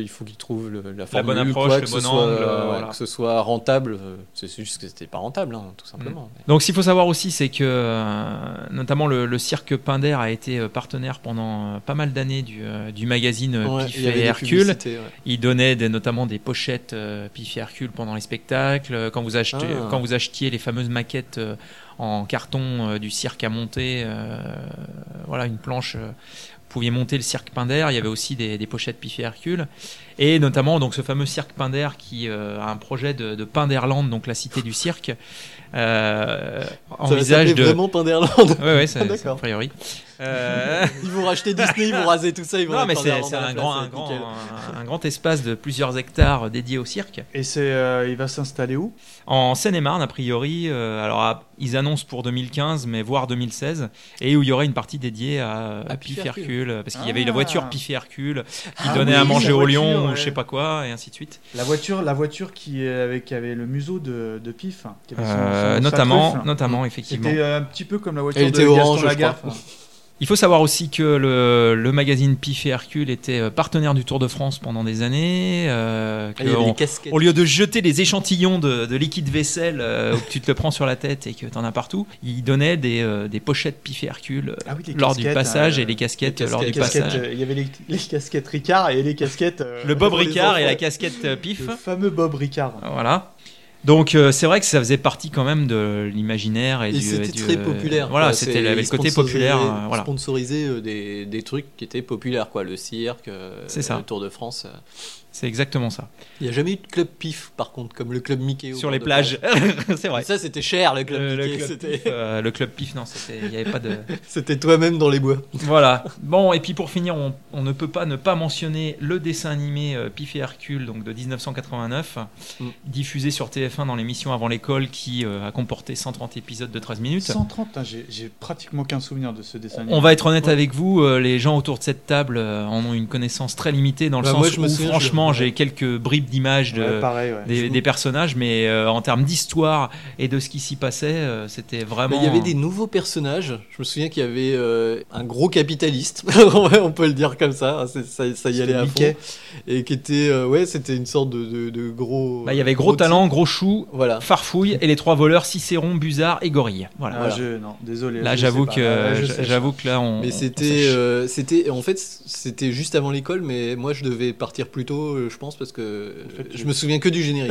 la formule, bonne approche, le bon angle, voilà. que ce soit rentable. C'est juste que c'était pas rentable, tout simplement. Donc, ce qu'il faut savoir aussi, c'est que notamment le cirque Pinder a été partenaire pendant pas mal d'années du magazine Pif et Hercule. Il donnait notamment des pochettes Pif et Hercule pendant les spectacles. Quand vous achetiez les fameuses maquettes en carton du cirque à monter, une planche. Vous pouviez monter le cirque Pinder. Il y avait aussi des pochettes Pif et Hercule, et notamment donc ce fameux cirque Pinder qui a un projet de Pinderland, donc la cité du cirque. Envisage de vraiment Pinderland. Ouais, c'est a priori. Ils vont racheter Disney, ils vont raser tout ça, ils vont. Non, mais c'est un grand espace de plusieurs hectares dédié au cirque. Et il va s'installer où? En Seine-et-Marne, a priori. Alors, ils annoncent pour 2015, mais voire 2016, et où il y aurait une partie dédiée à Pif et Hercule, parce qu'il y avait la voiture Pif et Hercule qui donnait à manger au lion, ou je sais pas quoi, et ainsi de suite. La voiture qui avait le museau de Pif, qui avait notamment, effectivement. C'était un petit peu comme la voiture de Gaston Lagaffe. Il faut savoir aussi que le magazine Pif et Hercule était partenaire du Tour de France pendant des années. Au lieu de jeter des échantillons de liquide vaisselle où tu te le prends sur la tête et que tu en as partout, il donnait des pochettes Pif et Hercule lors du passage, et les casquettes lors du passage. Il y avait les casquettes Ricard et les casquettes... le Bob Ricard et la casquette Pif. Le fameux Bob Ricard. Voilà. Donc c'est vrai que ça faisait partie quand même de l'imaginaire et c'était très populaire. Voilà, c'était le côté populaire. Sponsoriser des trucs qui étaient populaires, quoi. Le cirque, le Tour de France. C'est exactement ça. Il n'y a jamais eu de club Pif, par contre, comme le club Mickey. Sur les plages. C'est vrai. Et ça, c'était cher, le club Mickey. Le club Pif, non, il n'y avait pas de... C'était toi-même dans les bois. Voilà. Bon, et puis pour finir, on ne peut pas ne pas mentionner le dessin animé Pif et Hercule, donc de 1989, diffusé sur TF1 dans l'émission Avant l'école, qui a comporté 130 épisodes de 13 minutes. 130, j'ai pratiquement qu'un souvenir de ce dessin animé. On va être honnête avec vous, les gens autour de cette table en ont une connaissance très limitée, dans le sens où, franchement, j'ai quelques bribes d'images des personnages, mais en termes d'histoire et de ce qui s'y passait, c'était vraiment... Il y avait des nouveaux personnages. Je me souviens qu'il y avait un gros capitaliste, on peut le dire comme ça, ça y allait à fond. Et qui était, c'était une sorte de gros... il y avait Gros Talent, Gros Chou, Farfouille, et les trois voleurs Cicéron, Buzard et Gorille. Voilà. Non, désolé. Là, j'avoue que là, on... Mais c'était en fait, c'était juste avant l'école, mais moi, je devais partir plus tôt, je pense, parce que je me souviens que du générique.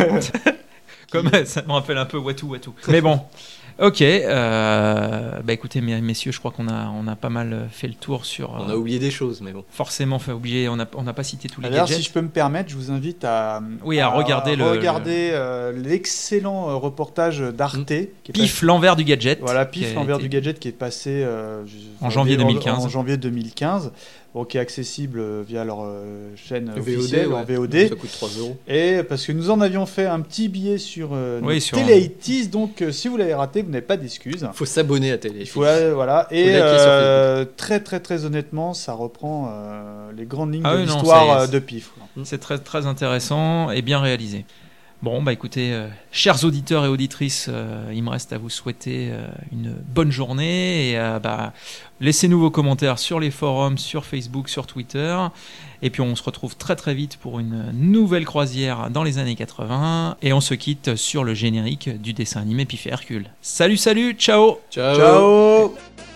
Comme ça me rappelle un peu Watou. Mais bon, ok. Écoutez, messieurs, je crois qu'on a pas mal fait le tour sur... On a oublié des choses, mais bon. Forcément, on n'a pas cité tous les gadgets. Si je peux me permettre, je vous invite à regarder l'excellent reportage d'Arte. Pif, l'envers du gadget. Voilà, Pif, l'envers du gadget, qui est passé en janvier 2015. En janvier 2015. Qui est accessible via leur chaîne VOD, officielle en VOD. Ça coûte 3 €. Et parce que nous en avions fait un petit billet sur Télé80s, donc si vous l'avez raté, vous n'avez pas d'excuses. Il faut s'abonner à Télé80s. Voilà. Et très très très honnêtement, ça reprend les grandes lignes de l'histoire de Pif. C'est très très intéressant et bien réalisé. Bon, écoutez, chers auditeurs et auditrices, il me reste à vous souhaiter une bonne journée, et laissez-nous vos commentaires sur les forums, sur Facebook, sur Twitter, et puis on se retrouve très très vite pour une nouvelle croisière dans les années 80, et on se quitte sur le générique du dessin animé Pif et Hercule. Salut, ciao. Ciao.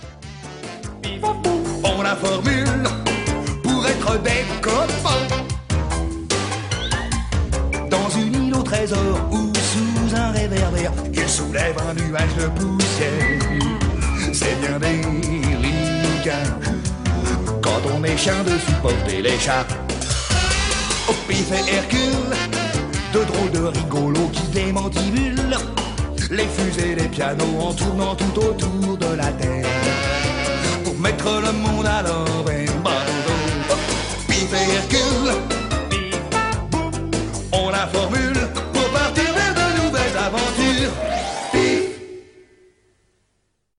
On la formule pour être des copains. Trésor ou sous un réverbère, il soulève un nuage de poussière. C'est bien délicat quand on est chien de supporter les chats. Au Pif et Hercule, de drôles de rigolos qui démantibulent les fusées, les pianos en tournant tout autour de la terre pour mettre le monde à l'envers. Pif et Hercule, on la formule